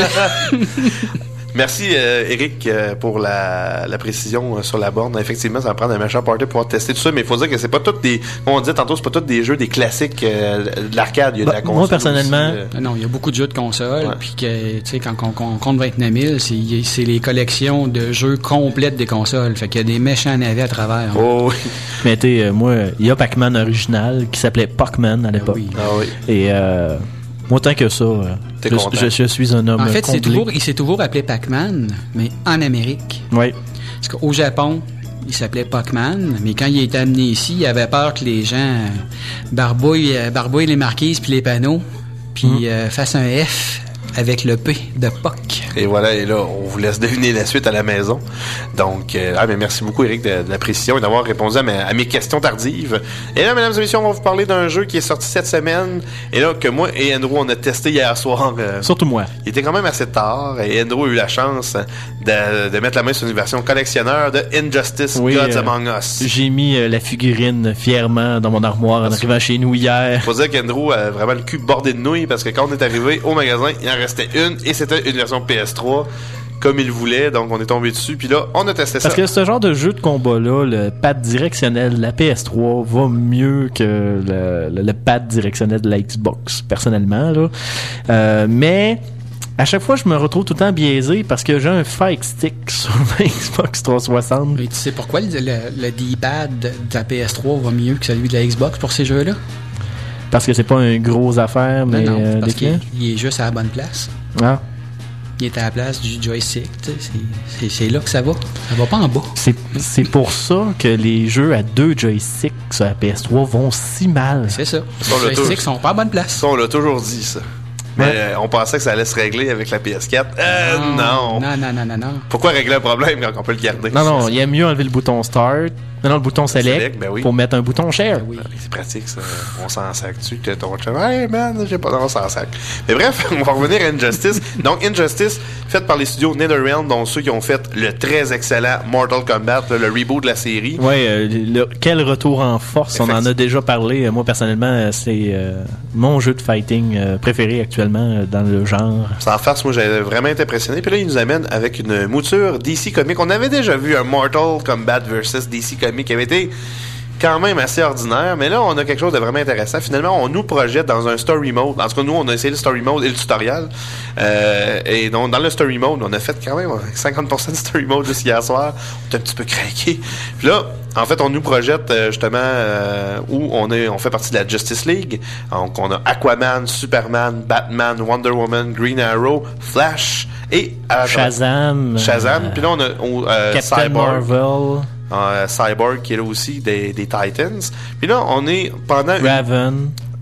Merci, euh, Eric, euh, pour la, la précision euh, sur la borne. Effectivement, ça va prendre un méchant party pour pouvoir tester tout ça, mais il faut dire que c'est pas tous des... Comme on disait tantôt, c'est pas tous des jeux, des classiques euh, de l'arcade. Il y a de la Bah, console moi, personnellement... aussi, euh. Ah non, il y a beaucoup de jeux de console, Ouais. puis que, tu sais, quand on, on compte vingt-neuf mille, c'est, c'est les collections de jeux complètes des consoles. Fait qu'il y a des méchants navets à travers. hein. Oh oui. Mais tu sais, moi, il y a Pac-Man original qui s'appelait Pac-Man à l'époque. oui. Ah oui. Et euh, moi, tant que ça, euh, T'es je, content. je, je suis un homme En fait, c'est comblé. toujours, il s'est toujours appelé Pac-Man, mais en Amérique. Oui. Parce qu'au Japon, il s'appelait Pac-Man, mais quand il est amené ici, il avait peur que les gens euh, barbouillent, euh, barbouillent les marquises puis les panneaux, puis Mm. euh, fassent un F avec le P de Poc. Et voilà, et là, on vous laisse deviner la suite à la maison. Donc, euh, ah, mais merci beaucoup, Eric, de, de la précision et d'avoir répondu à, ma- à mes questions tardives. Et là, mesdames et messieurs, on va vous parler d'un jeu qui est sorti cette semaine, et là, que moi et Andrew, on a testé hier soir. Euh, Surtout moi. Il était quand même assez tard, et Andrew a eu la chance de, de mettre la main sur une version collectionneur de Injustice Oui, Gods euh, Among Us. J'ai mis euh, la figurine fièrement dans mon armoire en arrivant chez nous hier. Faut dire qu'Andrew a vraiment le cul bordé de nouilles, parce que quand on est arrivé au magasin, il en restait une, et c'était une version P S trois, comme il voulait, donc on est tombé dessus, puis là, on a testé ça. Parce que ce genre de jeu de combat-là, le pad directionnel de la P S trois va mieux que le, le, le pad directionnel de la Xbox, personnellement. Là. Euh, mais à chaque fois, je me retrouve tout le temps biaisé parce que j'ai un Fire Stick sur ma Xbox trois cent soixante. Et tu sais pourquoi le, le, le D-pad de la P S trois va mieux que celui de la Xbox pour ces jeux-là? Parce que c'est pas une grosse affaire, mais non, non, euh, parce des qu'il clients. il est juste à la bonne place. Ah. Il est à la place du joystick, tu sais, c'est, c'est, c'est là que ça va. Ça va pas en bas. C'est, c'est pour ça que les jeux à deux joysticks sur la P S trois vont si mal. C'est ça. Ça, on l'a Les joysticks toujours- sont pas à bonne place. Ça, on l'a toujours dit, ça. Mais Ouais. euh, on pensait que ça allait se régler avec la P S quatre. Euh, non. Non, non, non, non, non. Pourquoi régler un problème quand on peut le garder? Non, non, il y a mieux enlever le bouton Start, non, non, le bouton Select, Select, ben oui. pour mettre un bouton Share. Oui. Ah, c'est pratique, ça. On s'en sac dessus. Que ton chum, hey man, j'ai pas. Non, on s'en sac. Mais bref, on va revenir à Injustice. Donc, Injustice, faite par les studios NetherRealm, dont ceux qui ont fait le très excellent Mortal Kombat, là, le reboot de la série. Ouais, euh, le- quel retour en force, on en a déjà parlé. Euh, Moi, personnellement, euh, c'est euh, mon jeu de fighting euh, préféré actuellement euh, dans le genre. Sans farce, moi, j'avais vraiment été impressionné. Puis là, il nous amène avec une mouture D C Comics. On avait déjà vu un Mortal Kombat versus D C Comics qui avait été quand même assez ordinaire, mais là, on a quelque chose de vraiment intéressant. Finalement, on nous projette dans un story mode. En tout cas, nous, on a essayé le story mode et le tutoriel. Euh, et donc, dans le story mode, on a fait quand même cinquante pour cent de story mode juste hier soir. On est un petit peu craqué. Puis là, en fait, on nous projette euh, justement euh, où on est, on fait partie de la Justice League. Donc, on a Aquaman, Superman, Batman, Wonder Woman, Green Arrow, Flash et à- Shazam. Shazam. euh, Puis là, on a on, euh, Captain Cyborg. Marvel. Euh, Cyborg qui est là aussi des, des Titans. Puis là, on est pendant une- Raven.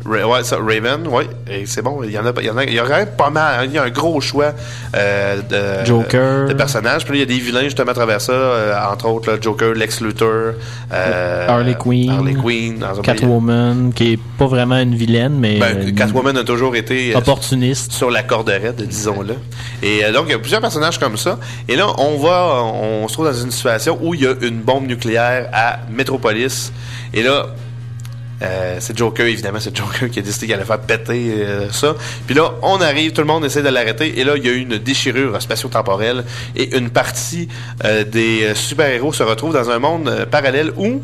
Ra- ouais, ça, Raven, ouais, et c'est bon. Il y en a, il y en a, il y a quand même pas mal. Il y a un gros choix euh, de, Joker. de personnages. Puis là, il y a des vilains justement à travers ça, euh, entre autres là, Joker, Lex Luthor, euh, Harley Quinn, Harley Quinn, Catwoman, qui est pas vraiment une vilaine, mais ben, euh, Catwoman a toujours été euh, opportuniste sur la corde raide, disons-le. Et euh, donc il y a plusieurs personnages comme ça. Et là, on va, on se trouve dans une situation où il y a une bombe nucléaire à Metropolis. Et là. Euh, c'est Joker, évidemment, c'est Joker qui a décidé qu'il allait faire péter euh, ça. Puis là, on arrive, tout le monde essaie de l'arrêter, et là, il y a eu une déchirure spatio-temporelle, et une partie euh, des super-héros se retrouve dans un monde euh, parallèle où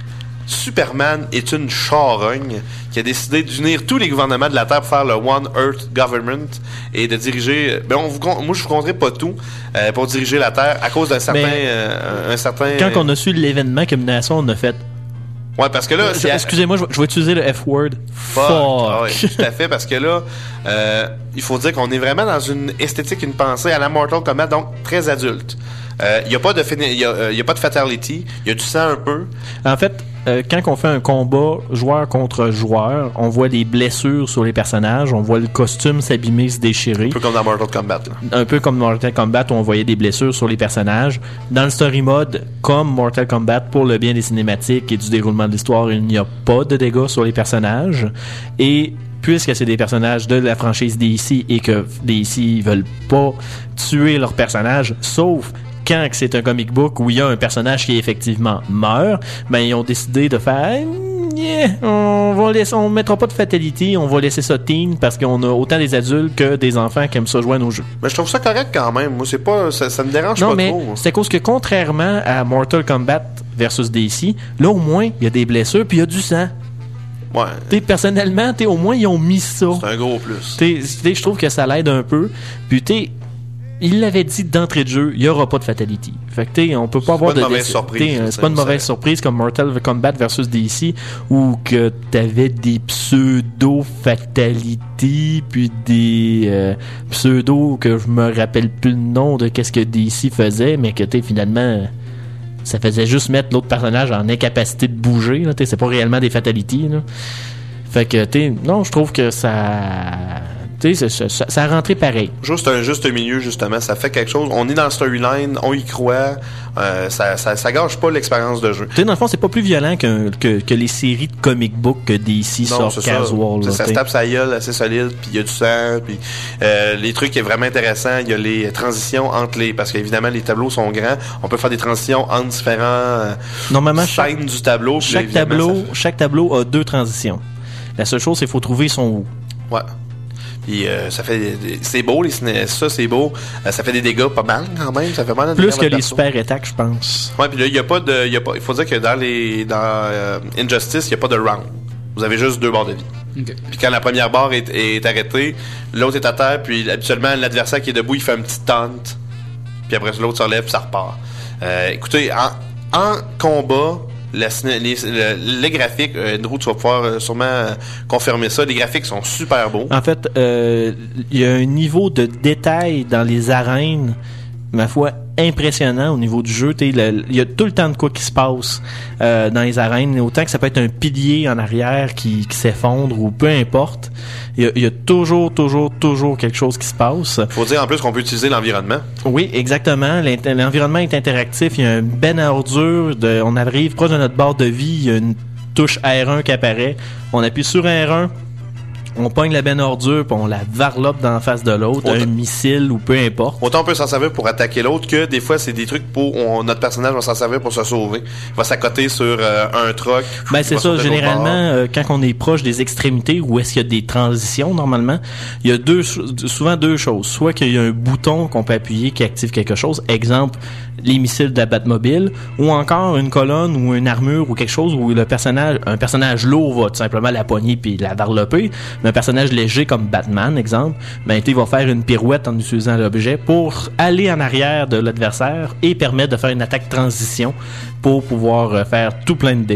Superman est une charogne qui a décidé d'unir tous les gouvernements de la Terre pour faire le One Earth Government et de diriger. Ben on vous, moi, je vous compterai pas tout euh, pour diriger la Terre à cause d'un certain, Mais, euh, un certain. Quand on a su l'événement que menaçait, on a fait. Ouais, parce que là, c'est... excusez-moi, je vais, je vais utiliser le F-word. Fuck. Fuck. Ah ouais, tout à fait, parce que là, euh, il faut dire qu'on est vraiment dans une esthétique, une pensée à la Mortal Kombat, donc très adulte. Il euh, n'y a pas de il y a, euh, y a pas de fatality, il y a du sang un peu. En fait, euh, quand on fait un combat joueur contre joueur, on voit des blessures sur les personnages, on voit le costume s'abîmer, se déchirer. Un peu comme dans Mortal Kombat. Là. Un peu comme dans Mortal Kombat où on voyait des blessures sur les personnages. Dans le story mode, comme Mortal Kombat, pour le bien des cinématiques et du déroulement de l'histoire, il n'y a pas de dégâts sur les personnages. Et puisque c'est des personnages de la franchise D C et que D C veulent pas tuer leurs personnages, sauf quand c'est un comic book où il y a un personnage qui effectivement meurt, ben ils ont décidé de faire yeah, on va laisser, on mettra pas de fatality, on va laisser ça teen parce qu'on a autant des adultes que des enfants qui aiment ça jouer à nos jeux. Mais je trouve ça correct quand même. Moi, c'est pas, ça, ça me dérange non, pas mais trop. C'est à cause que contrairement à Mortal Kombat versus D C, là au moins il y a des blessures puis il y a du sang. Ouais. T'sais, personnellement, t'sais, au moins ils ont mis ça. C'est un gros plus. T'sais, t'sais, je trouve que ça l'aide un peu. Puis t'sais, il l'avait dit d'entrée de jeu, il n'y aura pas de fatality. Fait que t'sais, on peut pas c'est avoir pas de de mauvaise surprise. C'est pas une mauvaise surprise comme Mortal Kombat versus D C où que t'avais des pseudo fatalities puis des euh, pseudo que je me rappelle plus le nom de qu'est-ce que D C faisait, mais que t'sais finalement ça faisait juste mettre l'autre personnage en incapacité de bouger. Là, c'est pas réellement des fatalities. Là. Fait que, t'sais, non, je trouve que ça... Tu sais, ça, ça, ça a rentré pareil. Juste un juste milieu, justement. Ça fait quelque chose. On est dans le storyline, on y croit. Euh, ça, ça, ça gâche pas l'expérience de jeu. Tu sais, dans le fond, c'est pas plus violent que, que, que les séries de comic book que D C non, sortent casual. Ça, là, ça se tape sa gueule assez solide, puis il y a du sang, puis euh, les trucs qui est vraiment intéressant, il y a les transitions entre les... Parce qu'évidemment, les tableaux sont grands. On peut faire des transitions entre différents euh, Normalement, scènes chaque, du tableau. Chaque là, tableau, ça... chaque tableau a deux transitions. La seule chose, c'est qu'il faut trouver son où. Ouais. Puis euh, ça fait c'est beau les ciné- ça c'est beau euh, ça fait des dégâts pas mal quand même, ça fait mal plus que les perso. Super attaques, je pense. Ouais, puis là il y a pas de il y a pas il faut dire que dans les dans euh, Injustice, il y a pas de round. Vous avez juste deux barres de vie. Okay. Puis quand la première barre est, est arrêtée, l'autre est à terre, puis habituellement l'adversaire qui est debout, il fait un petit taunt. Puis après l'autre se relève, puis ça repart. Euh, écoutez, en en combat, La, les, les, les graphiques, euh, Andrew, tu vas pouvoir euh, sûrement euh, confirmer ça. Les graphiques sont super beaux. En fait, il euh, y a un niveau de détail dans les arènes, ma foi, impressionnant au niveau du jeu. Il y a tout le temps de quoi qui se passe euh, dans les arènes. Autant que ça peut être un pilier en arrière qui, qui s'effondre ou peu importe. Il y, y a toujours, toujours, toujours quelque chose qui se passe. Faut dire en plus qu'on peut utiliser l'environnement. Oui, exactement. L'environnement est interactif. Il y a un ben à ordures. De, on arrive proche de notre barre de vie. Il y a une touche R un qui apparaît. On appuie sur R un. On pogne la benne ordure puis on la varlope dans la face de l'autre, autant, un missile ou peu importe. Autant on peut s'en servir pour attaquer l'autre que des fois c'est des trucs pour on, notre personnage va s'en servir pour se sauver. Il va s'accoter sur euh, un truck. Ben c'est ça, généralement euh, quand on est proche des extrémités où est-ce qu'il y a des transitions normalement, il y a deux souvent deux choses, soit qu'il y a un bouton qu'on peut appuyer qui active quelque chose, exemple les missiles de la Batmobile, ou encore une colonne ou une armure ou quelque chose où le personnage un personnage lourd va tout simplement la pogner puis la varloper. Un personnage léger comme Batman, exemple, ben, il va faire une pirouette en utilisant l'objet pour aller en arrière de l'adversaire et permettre de faire une attaque transition pour pouvoir faire tout plein de dégâts.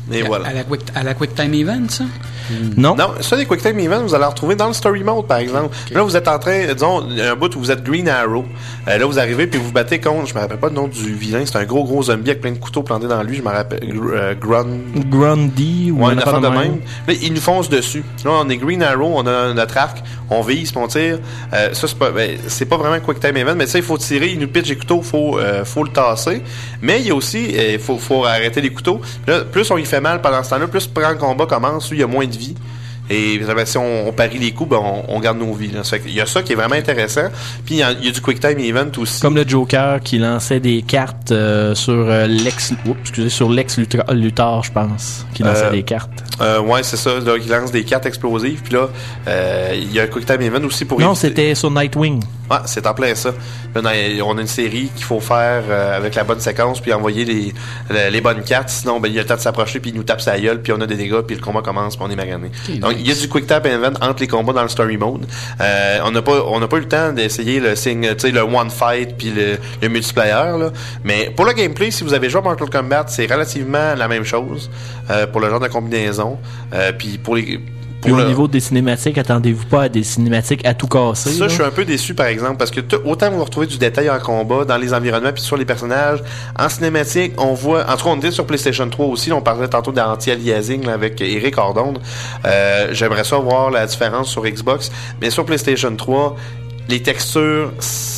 Et à, voilà. À la, quick, à la Quick Time Event, ça? Non. Non, ça, les Quick Time Events, vous allez en retrouver dans le Story Mode, par exemple. Okay. Là, vous êtes en train, disons, un bout où vous êtes Green Arrow. Euh, là, vous arrivez, puis vous battez contre, je me rappelle pas le nom du vilain, c'est un gros, gros zombie avec plein de couteaux plantés dans lui, je me rappelle, euh, Grun... Grundy ou ouais, une affaire de même. même. Là, ils nous foncent dessus. Là, on est Green Arrow, on a notre arc, on vise, puis on tire. Euh, ça, c'est pas, ben, c'est pas vraiment un Quick Time Event, mais ça, il faut tirer, il nous pitch les couteaux, faut, euh, faut le tasser. Mais il y a aussi, il euh, faut, faut arrêter les couteaux. Là, plus on y fait mal pendant ce temps-là, plus quand le combat commence, il y a moins de vie. Et ben, si on, on parie les coups, ben, on, on garde nos vies. Là. Ça fait qu'il y a ça qui est vraiment intéressant. Puis il y, a, il y a du Quick Time Event aussi. Comme le Joker qui lançait des cartes euh, sur euh, Lex, oups, excusez, sur Lex Luthor, je pense, qui lançait euh, des cartes. Euh, ouais, c'est ça. Là, il lance des cartes explosives. Puis là, euh, il y a un Quick Time Event aussi pour. Non, éviter... c'était sur Nightwing. Ouais, c'est en plein ça. Là, dans, on a une série qu'il faut faire euh, avec la bonne séquence puis envoyer les, les, les bonnes cartes. Sinon, ben, il y a le temps de s'approcher puis il nous tape sa gueule puis on a des dégâts puis le combat commence puis on est magané. Okay, donc, il nice. y a du Quick Time Event entre les combats dans le Story Mode. Euh, on n'a pas, on n'a pas eu le temps d'essayer le signe, tu sais, le One Fight puis le, le multiplayer, là. Mais pour le gameplay, si vous avez joué à Mortal Kombat, c'est relativement la même chose, euh, pour le genre de combinaison. Euh, puis pour les, Puis au le... niveau des cinématiques, attendez-vous pas à des cinématiques à tout casser. Ça, là? je suis un peu déçu, par exemple, parce que autant vous retrouvez du détail en combat, dans les environnements, puis sur les personnages, en cinématique, on voit... En tout cas, on était sur PlayStation trois aussi, là, on parlait tantôt d'anti-aliasing là, avec Eric Ordonde. Euh, j'aimerais ça voir la différence sur Xbox, mais sur PlayStation trois, les textures...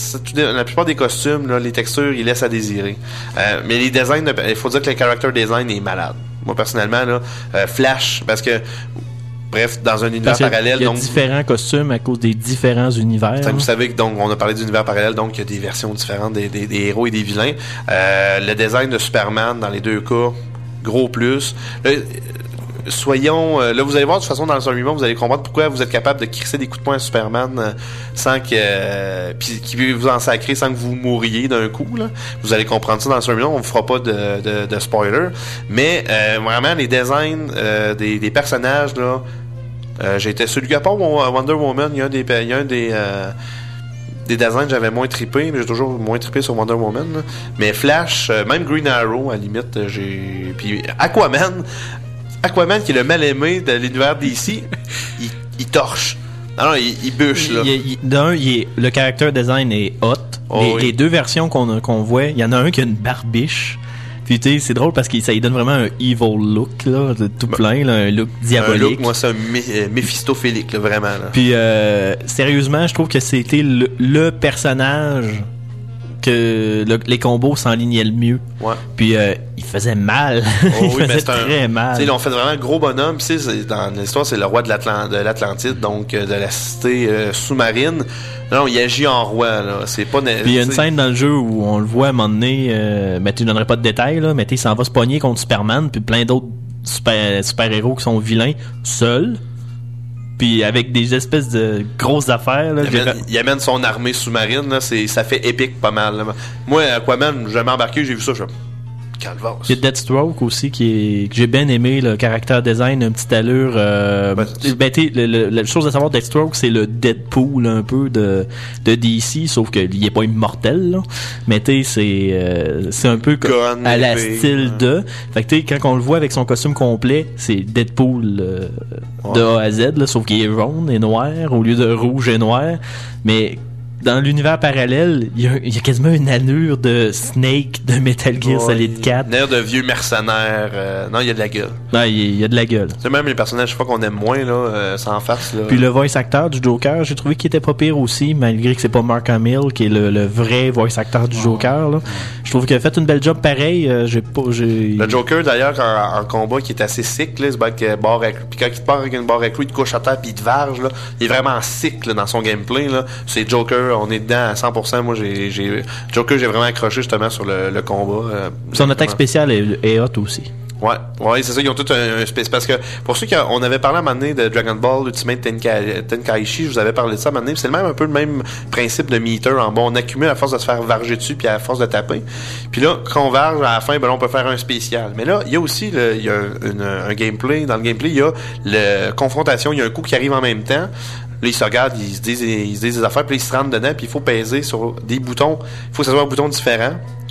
La plupart des costumes, là, les textures, ils laissent à désirer. Euh, mais les designs, il faut dire que le character design est malade. Moi, personnellement, là, euh, Flash, parce que... Bref, dans un univers parallèle. Il y a donc, différents costumes à cause des différents univers. Vous savez que donc on a parlé d'univers parallèle, donc il y a des versions différentes des, des, des héros et des vilains. Euh, le design de Superman dans les deux cas, gros plus. Là, soyons, là vous allez voir de toute façon dans le Story Mode, vous allez comprendre pourquoi vous êtes capable de crisser des coups de poing à Superman euh, sans que euh, puis qui veut vous en sacrer sans que vous mouriez d'un coup là. Vous allez comprendre ça dans le Story Mode, on vous fera pas de, de, de spoiler, mais euh, vraiment les designs euh, des, des personnages là. Euh, j'ai été celui qui a pas Wonder Woman, il y a un des, il y a un des, euh, des designs que j'avais moins trippé, mais j'ai toujours moins trippé sur Wonder Woman. Là. Mais Flash, euh, même Green Arrow, à la limite, j'ai. Puis Aquaman, Aquaman qui est le mal aimé de l'univers D C, il, il torche. Non, non, il, il bûche là. Il, il, d'un, il est, le character design est hot. Oh, les, oui. les deux versions qu'on, qu'on voit, il y en a un qui a une barbiche. Puis tu sais, c'est drôle parce que ça lui donne vraiment un evil look là, tout plein, là, un look diabolique. Un look, moi c'est un mé- méphistophélique, là, vraiment. Là. Puis euh, sérieusement, je trouve que c'était le, le personnage que le, les combos s'enlignaient le mieux. Ouais. Puis euh, il faisait mal. Oh, il oui, faisait mais c'est très un, mal. Ils l'ont fait vraiment un gros bonhomme. Puis c'est, dans l'histoire, c'est le roi de, l'Atlant- de l'Atlantide, donc euh, de la cité euh, sous-marine. Non, il agit en roi. Là. C'est pas. Puis il y a une scène dans le jeu où on le voit à un moment donné, euh, mais tu donnerais pas de détails là, mais il s'en va se pogner contre Superman, puis plein d'autres super, super héros qui sont vilains, seuls. Puis avec des espèces de grosses affaires. Là, il, amène, il amène son armée sous-marine. Là, c'est, ça fait épique pas mal. Là. Moi, Aquaman, j'ai jamais embarqué, j'ai vu ça. Je... Calvasse. Il y a Deathstroke aussi qui est, que j'ai bien aimé, le caractère design, une petite allure. Euh, ben, ben t'sais, le, le, la chose à savoir de Deathstroke, c'est le Deadpool un peu de, de D C, sauf qu'il est pas immortel. Là. Mais tu sais, c'est, euh, c'est un peu comme à la style hein. de. Fait que tu sais, quand on le voit avec son costume complet, c'est Deadpool euh, ouais. de A à Z, là, sauf qu'il est jaune et noir au lieu de rouge et noir. Mais dans l'univers parallèle, il y, y a quasiment une allure de Snake de Metal Gear ouais, Solid quatre. Une allure de vieux mercenaire. Euh, non, il y a de la gueule. Non, il y, y a de la gueule. C'est même les personnages, chaque fois qu'on aime moins, là, euh, sans farce. Là. Puis le voice acteur du Joker, j'ai trouvé qu'il était pas pire aussi, malgré que c'est pas Mark Hamill qui est le, le vrai voice acteur du Joker. Là. Je trouve qu'il a fait une belle job pareil. Euh, j'ai pas, j'ai... Le Joker, d'ailleurs, en, en combat, qui est assez sick, là, c'est avec euh, barre à clous. Puis quand il te part avec une barre à clous, il te couche à terre puis il te varge. Là. Il est vraiment sick là, dans son gameplay. Là. C'est Joker. On est dedans à cent pour cent. Moi, j'ai, j'ai Joker, j'ai vraiment accroché justement sur le, le combat. Euh, Son attaque spéciale est, est hot aussi. Ouais, ouais, c'est ça, ils ont tout un, un space. Parce que, pour ceux qui ont, on avait parlé à un moment donné de Dragon Ball Ultimate Tenka, Tenkaichi, je vous avais parlé de ça à un moment donné, c'est le même, un peu le même principe de meter en bon. On accumule à force de se faire varger dessus puis à force de taper. Puis là, quand on varge, à la fin, ben là, on peut faire un spécial. Mais là, il y a aussi, le, il y a une, un gameplay. Dans le gameplay, il y a le confrontation, il y a un coup qui arrive en même temps. Là, ils se regardent, ils se disent, ils se disent des affaires, puis ils se rentrent dedans, puis il faut peser sur des boutons. Il faut que ce soit un bouton différent.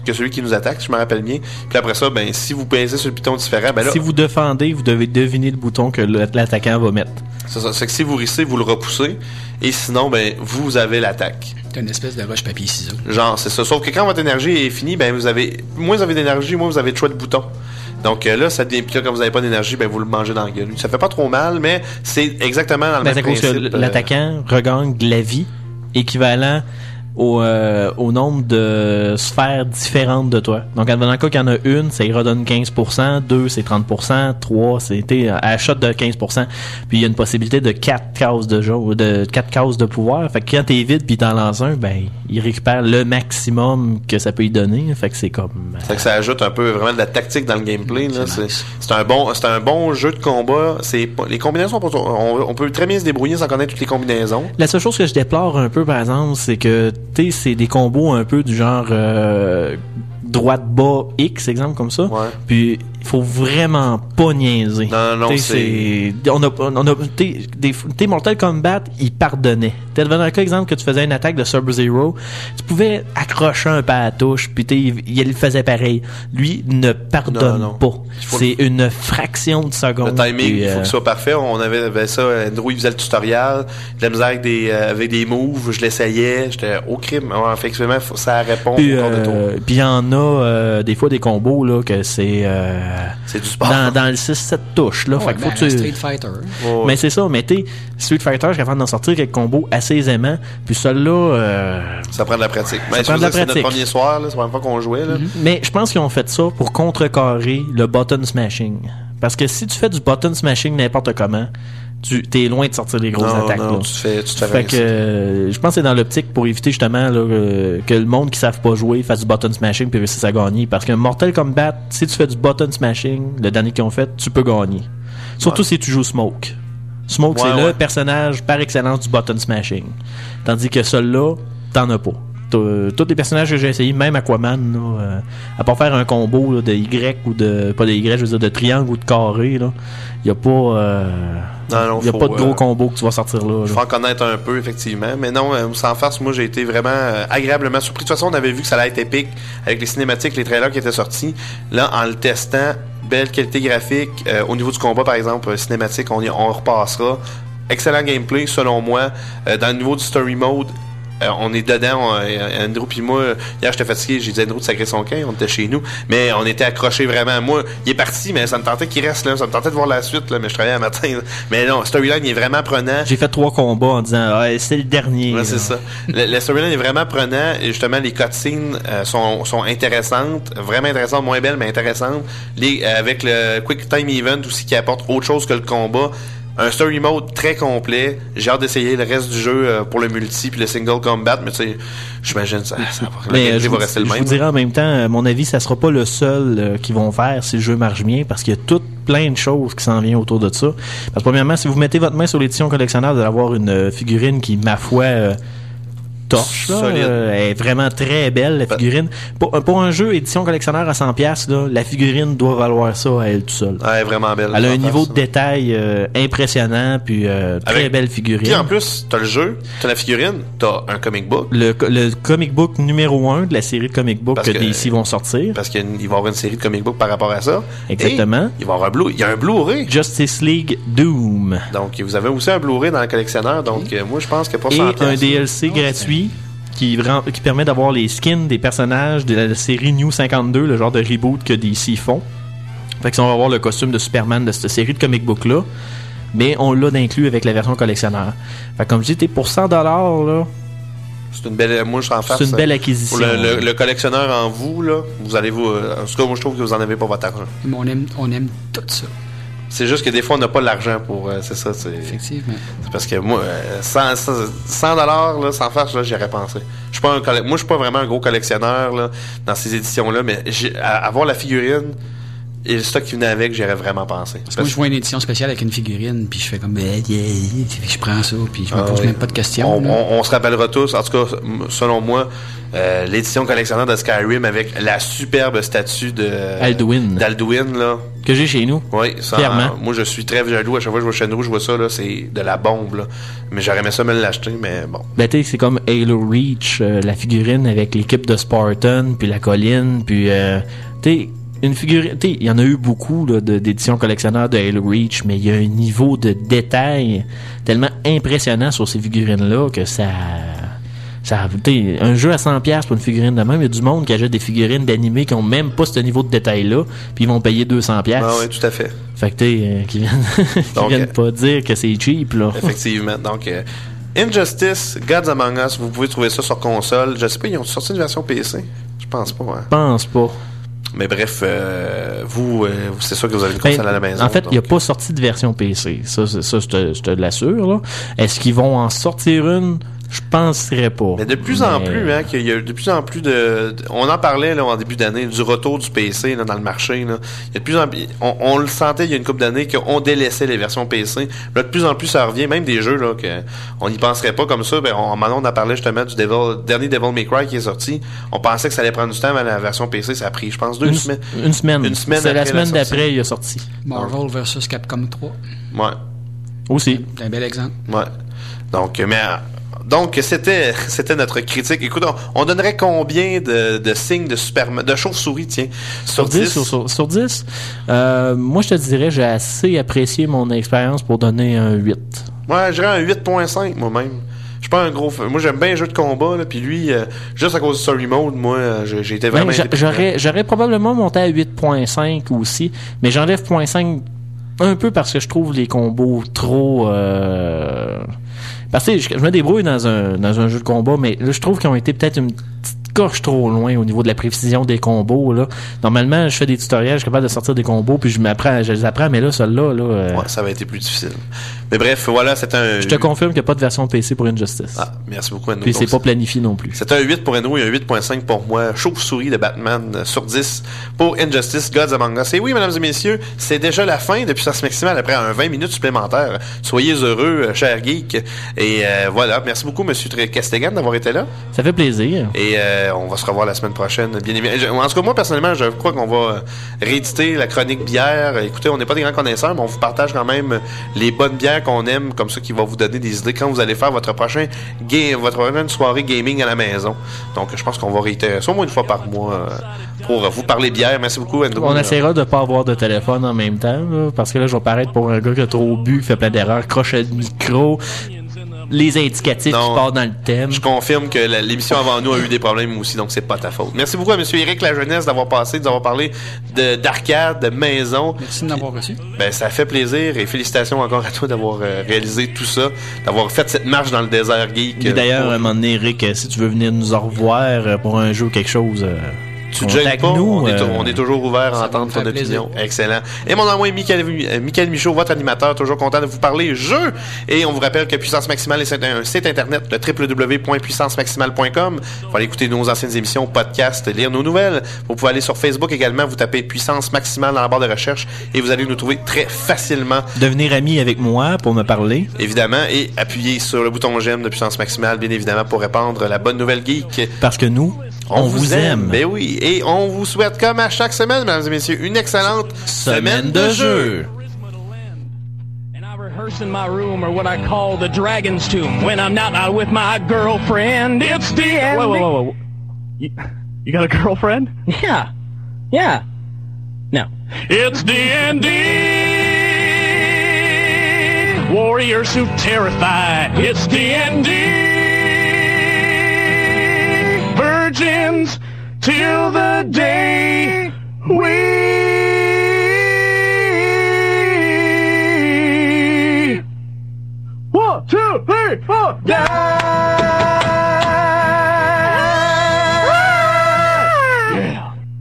que celui qui nous attaque, si je me rappelle bien. Puis après ça, ben si vous pèsez sur le piton différent, ben là... Si vous défendez, vous devez deviner le bouton que l'attaquant va mettre. C'est ça. C'est que si vous rissez, vous le repoussez. Et sinon, ben vous avez l'attaque. C'est une espèce de roche papier ciseaux. Genre, c'est ça. Sauf que quand votre énergie est finie, ben vous avez... Moins vous avez d'énergie, moins vous avez de choix de boutons. Donc euh, là, ça devient... Puis là, quand vous n'avez pas d'énergie, ben vous le mangez dans la gueule. Ça fait pas trop mal, mais c'est exactement dans le ben, même principe. C'est à cause que l'attaquant euh... regagne de la vie équivalent Au, euh, au nombre de sphères différentes de toi. Donc, dans le cas qu'il y en a une, ça y redonne quinze pour cent, deux, c'est trente pour cent, trois, c'était à la shot de quinze pour cent. Puis, il y a une possibilité de quatre cases de jeu, de quatre cases de pouvoir. Fait que quand t'es vide puis t'en lances un, ben, il récupère le maximum que ça peut y donner. Fait que c'est comme... Euh... Fait que ça ajoute un peu vraiment de la tactique dans le gameplay, là. C'est, c'est, c'est un bon, c'est un bon jeu de combat. C'est, les combinaisons, on, on peut très bien se débrouiller sans connaître toutes les combinaisons. La seule chose que je déplore un peu, par exemple, c'est que t'sais, c'est des combos un peu du genre euh, droite bas X, exemple comme ça. Ouais. Puis il faut vraiment pas niaiser. Non, non, t'sais, c'est... c'est... On a, on a, t'sais, des, t'sais, Mortal Kombat, il pardonnait. T'as dans un cas exemple que tu faisais une attaque de Sub-Zero, tu pouvais accrocher un peu à la touche, puis il, il le faisait pareil. Lui ne pardonne non, non. pas. C'est le... une fraction de seconde. Le timing, il euh... faut que ce soit parfait. On avait, avait ça, Andrew, il faisait le tutoriel, de la misère avec des, euh, avec des moves, je l'essayais, j'étais au crime. Ouais, effectivement, ça répond puis, au corps de tour. Puis il y en a euh, des fois des combos là que c'est... Euh, c'est du sport. Dans, dans le six sept touches, là. Oh, fait que ben, faut tu... Street Fighter. Oh, mais c'est ça, mais t'es Street Fighter, je suis capable d'en sortir quelques combos assez aisément. Puis celui-là. Euh... Ça prend de la pratique. Ça ben, prend de la pratique. C'est notre premier soir, là. C'est la première fois qu'on jouait, là. Mm-hmm. Mais je pense qu'ils ont fait ça pour contrecarrer le button smashing. Parce que si tu fais du button smashing n'importe comment, tu t'es loin de sortir les grosses non, attaques. Non, là. tu te fais, tu te fais fait que euh, je pense que c'est dans l'optique pour éviter justement là, euh, que le monde qui savent pas jouer fasse du button smashing puis réussisse à gagner. Parce que Mortal Kombat, si tu fais du button smashing, le dernier qu'ils ont fait, tu peux gagner. Surtout ouais. si tu joues Smoke. Smoke, ouais, c'est ouais. le personnage par excellence du button smashing. Tandis que celui-là, t'en as pas. Tous les personnages que j'ai essayé, même Aquaman, là, euh, à part faire un combo là, de Y ou de... Pas de Y, je veux dire de triangle ou de carré, il n'y a pas... Euh, non, non, y a faut, pas de gros euh, combos que tu vas sortir là. Je vais en connaître un peu, effectivement. Mais non, euh, sans farce, moi, j'ai été vraiment euh, agréablement surpris. De toute façon, on avait vu que ça allait être épique avec les cinématiques, les trailers qui étaient sortis. Là, en le testant, belle qualité graphique. Euh, au niveau du combat, par exemple, euh, cinématique, on, y, on repassera. Excellent gameplay, selon moi. Euh, dans le niveau du story mode, Euh, on est dedans, on, euh, Andrew puis moi, hier j'étais fatigué, j'ai dit à Andrew de sacrer son camp, on était chez nous, mais on était accrochés vraiment. Moi, il est parti, mais ça me tentait qu'il reste là, ça me tentait de voir la suite, là, mais je travaillais un matin. Là. Mais non, storyline est vraiment prenant. J'ai fait trois combats en disant, ah, c'est le dernier. Ouais, c'est ça. Le, le storyline est vraiment prenant, et justement, les cutscenes euh, sont, sont intéressantes, vraiment intéressantes, moins belles, mais intéressantes. Les, euh, avec le Quick Time Event aussi qui apporte autre chose que le combat. Un story mode très complet. J'ai hâte d'essayer le reste du jeu euh, pour le multi puis le single combat, mais tu sais, j'imagine ça, ça va, mais je va vous, rester le je même. vous dirais en même temps, à mon avis, ça sera pas le seul euh, qu'ils vont faire si le jeu marche bien, parce qu'il y a tout plein de choses qui s'en viennent autour de ça. Parce que premièrement, si vous mettez votre main sur l'édition collectionneur, vous allez avoir une euh, figurine qui, ma foi, euh, torche, là, euh, elle est vraiment très belle, la figurine. Pour, pour un jeu édition collectionneur à cent dollars, là, la figurine doit valoir ça à elle tout seule. Elle est vraiment belle. Elle a un niveau de détail euh, impressionnant, puis euh, très Avec, belle figurine. Puis en plus, t'as le jeu, t'as la figurine, t'as un comic book. Le, le comic book numéro un de la série de comic book que, que D C vont sortir. Parce qu'il va y avoir une série de comic book par rapport à ça. Exactement. Et il va y avoir un Blu, il y a un Blu-ray. Justice League Doom. Donc, vous avez aussi un Blu-ray dans le collectionneur, donc euh, moi je pense que pour cent Et un D L C gratuit. Qui, qui permet d'avoir les skins des personnages de la série New cinquante-deux, le genre de reboot que D C font. Fait que ça, on va avoir le costume de Superman de cette série de comic book là, mais on l'a d'inclus avec la version collectionneur. Fait que comme je dis, t'es pour cent dollars là. C'est une belle, moi je en face. C'est une belle acquisition. Le, le, le collectionneur en vous là, vous allez vous, en tout cas moi je trouve que vous en avez pas votre argent. Mais on aime, on aime tout ça. C'est juste que des fois, on n'a pas l'argent pour... Euh, c'est ça, c'est... Effectivement. C'est parce que moi, euh, cent dollars, là, sans farce, là, j'y aurais pensé. Je suis pas un coll... Moi, je suis pas vraiment un gros collectionneur, là, dans ces éditions-là, mais j'ai, à, avoir la figurine, et le stock qui venait avec, j'y aurais vraiment pensé. Parce que moi, je vois une édition spéciale avec une figurine, puis je fais comme, eh, yeah, yeah, puis je prends ça, puis je me ah, pose oui. même pas de questions. On, on, on se rappellera tous, en tout cas, selon moi, euh, l'édition collectionneur de Skyrim avec la superbe statue de Alduin. d'Alduin, là. Que j'ai chez nous. Oui, ça, clairement. Euh, moi, je suis très jaloux. À chaque fois que je vois Shenmue, je vois ça, là, c'est de la bombe, là. Mais j'aurais aimé ça me l'acheter, mais bon. Ben, tu sais, c'est comme Halo Reach, euh, la figurine avec l'équipe de Spartan, puis la colline, puis, euh, tu sais, une figurine, tu sais, il y en a eu beaucoup, là, de, d'éditions collectionneurs de Halo Reach, mais il y a un niveau de détail tellement impressionnant sur ces figurines-là que ça... Ça, un jeu à cent dollars pour une figurine de même, il y a du monde qui achète des figurines d'animés qui ont même pas ce niveau de détail-là, puis ils vont payer deux cents dollars. Ah oui, tout à fait. Fait que tu euh, qui viennent, qui Donc, viennent pas dire que c'est cheap, là. Effectivement. Donc, euh, Injustice, Gods Among Us, vous pouvez trouver ça sur console. Je sais pas, ils ont sorti une version P C? Je pense pas, hein. Je pense pas. Mais bref, euh, vous, euh, c'est sûr que vous avez une console ben, à la maison. En fait, il n'y a donc... pas sorti de version P C. Ça, ça, ça je te, je te l'assure, là. Est-ce qu'ils vont en sortir une? Je penserais pas. Mais de plus mais... en plus, hein, qu'il y a de plus en plus de, de on en parlait là en début d'année du retour du P C là, dans le marché là. Il y a de plus en plus, on, on le sentait il y a une couple d'années qu'on délaissait les versions P C. Là, de plus en plus ça revient, même des jeux là que on n'y penserait pas comme ça. Ben on, maintenant on a parlé justement du Devil, dernier Devil May Cry qui est sorti. On pensait que ça allait prendre du temps, mais la version P C ça a pris, je pense deux une, semaines. Une semaine. Une semaine. C'est la semaine la d'après il est sorti. Marvel versus Capcom trois. Ouais. Aussi. C'est un bel exemple. Ouais. Donc mais Donc, c'était, c'était notre critique. Écoute, on, on donnerait combien de, de signes de Superman, de chauve-souris, tiens, sur, sur dix? Sur, sur, sur dix? Euh, moi, je te dirais, j'ai assez apprécié mon expérience pour donner un huit. Ouais, je dirais un huit virgule cinq, moi-même. Je suis pas un gros... Moi, j'aime bien les jeux de combat, là, puis lui, euh, juste à cause du story mode, moi, j'ai, j'ai été vraiment... Ben, j'aurais, j'aurais probablement monté à huit virgule cinq aussi, mais j'enlève zéro virgule cinq un peu parce que je trouve les combos trop... Euh... Parce que je, je me débrouille dans un dans un jeu de combat, mais là, je trouve qu'ils ont été peut-être une petite coche trop loin au niveau de la précision des combos, là. Normalement, je fais des tutoriels, je suis capable de sortir des combos, puis je m'apprends, je les apprends, mais là, celle-là, là... Euh... Ouais, ça va être plus difficile. Mais bref, voilà, c'est un... Je te confirme qu'il n'y a pas de version P C pour Injustice. Ah, merci beaucoup, Enno. Puis c'est pas planifié non plus. C'est un huit pour Enno et un huit virgule cinq pour moi. Chauve-souris de Batman sur dix pour Injustice, Gods Among Us. Et oui, mesdames et messieurs, c'est déjà la fin de Puissance Maximale après un vingt minutes supplémentaires. Soyez heureux, chers geeks. Et euh, voilà, merci beaucoup, monsieur Castegan, d'avoir été là. Ça fait plaisir. Et euh, on va se revoir la semaine prochaine, bien évidemment. En tout cas, moi, personnellement, je crois qu'on va rééditer la chronique bière. Écoutez, on n'est pas des grands connaisseurs, mais on vous partage quand même les bonnes bières qu'on aime, comme ça, qui va vous donner des idées quand vous allez faire votre prochain game, votre prochaine soirée gaming à la maison. Donc, je pense qu'on va réitérer ça au moins une fois par mois euh, pour vous parler bière. Merci beaucoup, Andrew. On essaiera de ne pas avoir de téléphone en même temps, là, parce que là, je vais paraître pour un gars qui a trop bu, qui fait plein d'erreurs, crochet de micro, les indicatifs non, qui partent dans le thème. Je confirme que la, l'émission avant nous a eu des problèmes aussi, donc c'est pas ta faute. Merci beaucoup à M. Éric La Jeunesse d'avoir passé, d'avoir parlé de, d'arcade, de maison. Merci de m'avoir reçu. Ben, ça fait plaisir et félicitations encore à toi d'avoir euh, réalisé tout ça, d'avoir fait cette marche dans le désert geek. Et d'ailleurs, pour... à un moment donné, Éric, si tu veux venir nous au revoir pour un jeu ou quelque chose... Euh... Tu te gênes pas, nous, on, est, euh... on est toujours ouvert à entendre ton opinion. Excellent. Et mon nom est Michael, Michael Michaud, votre animateur, toujours content de vous parler jeux. Et on vous rappelle que Puissance Maximale est un site internet, le w w w point puissance maximale point com. Vous pouvez aller écouter nos anciennes émissions, podcasts, lire nos nouvelles. Vous pouvez aller sur Facebook également, vous tapez Puissance Maximale dans la barre de recherche et vous allez nous trouver très facilement. Devenir ami avec moi pour me parler. Évidemment, et appuyer sur le bouton j'aime de Puissance Maximale, bien évidemment, pour répandre la bonne nouvelle geek. Parce que nous, on, on vous aime. aime. Ben oui. Et on vous souhaite, comme à chaque semaine, mesdames et messieurs, une excellente semaine, semaine de, de jeu. And I rehearse in my room or what I call the dragon's tomb. When I'm not out with my girlfriend, it's the end. Whoa, whoa, whoa, whoa. You, you got a girlfriend? Yeah. Yeah. No. It's D and D. Warriors who terrify. It's D and D. Virgins till the day we one, two, three, four, die!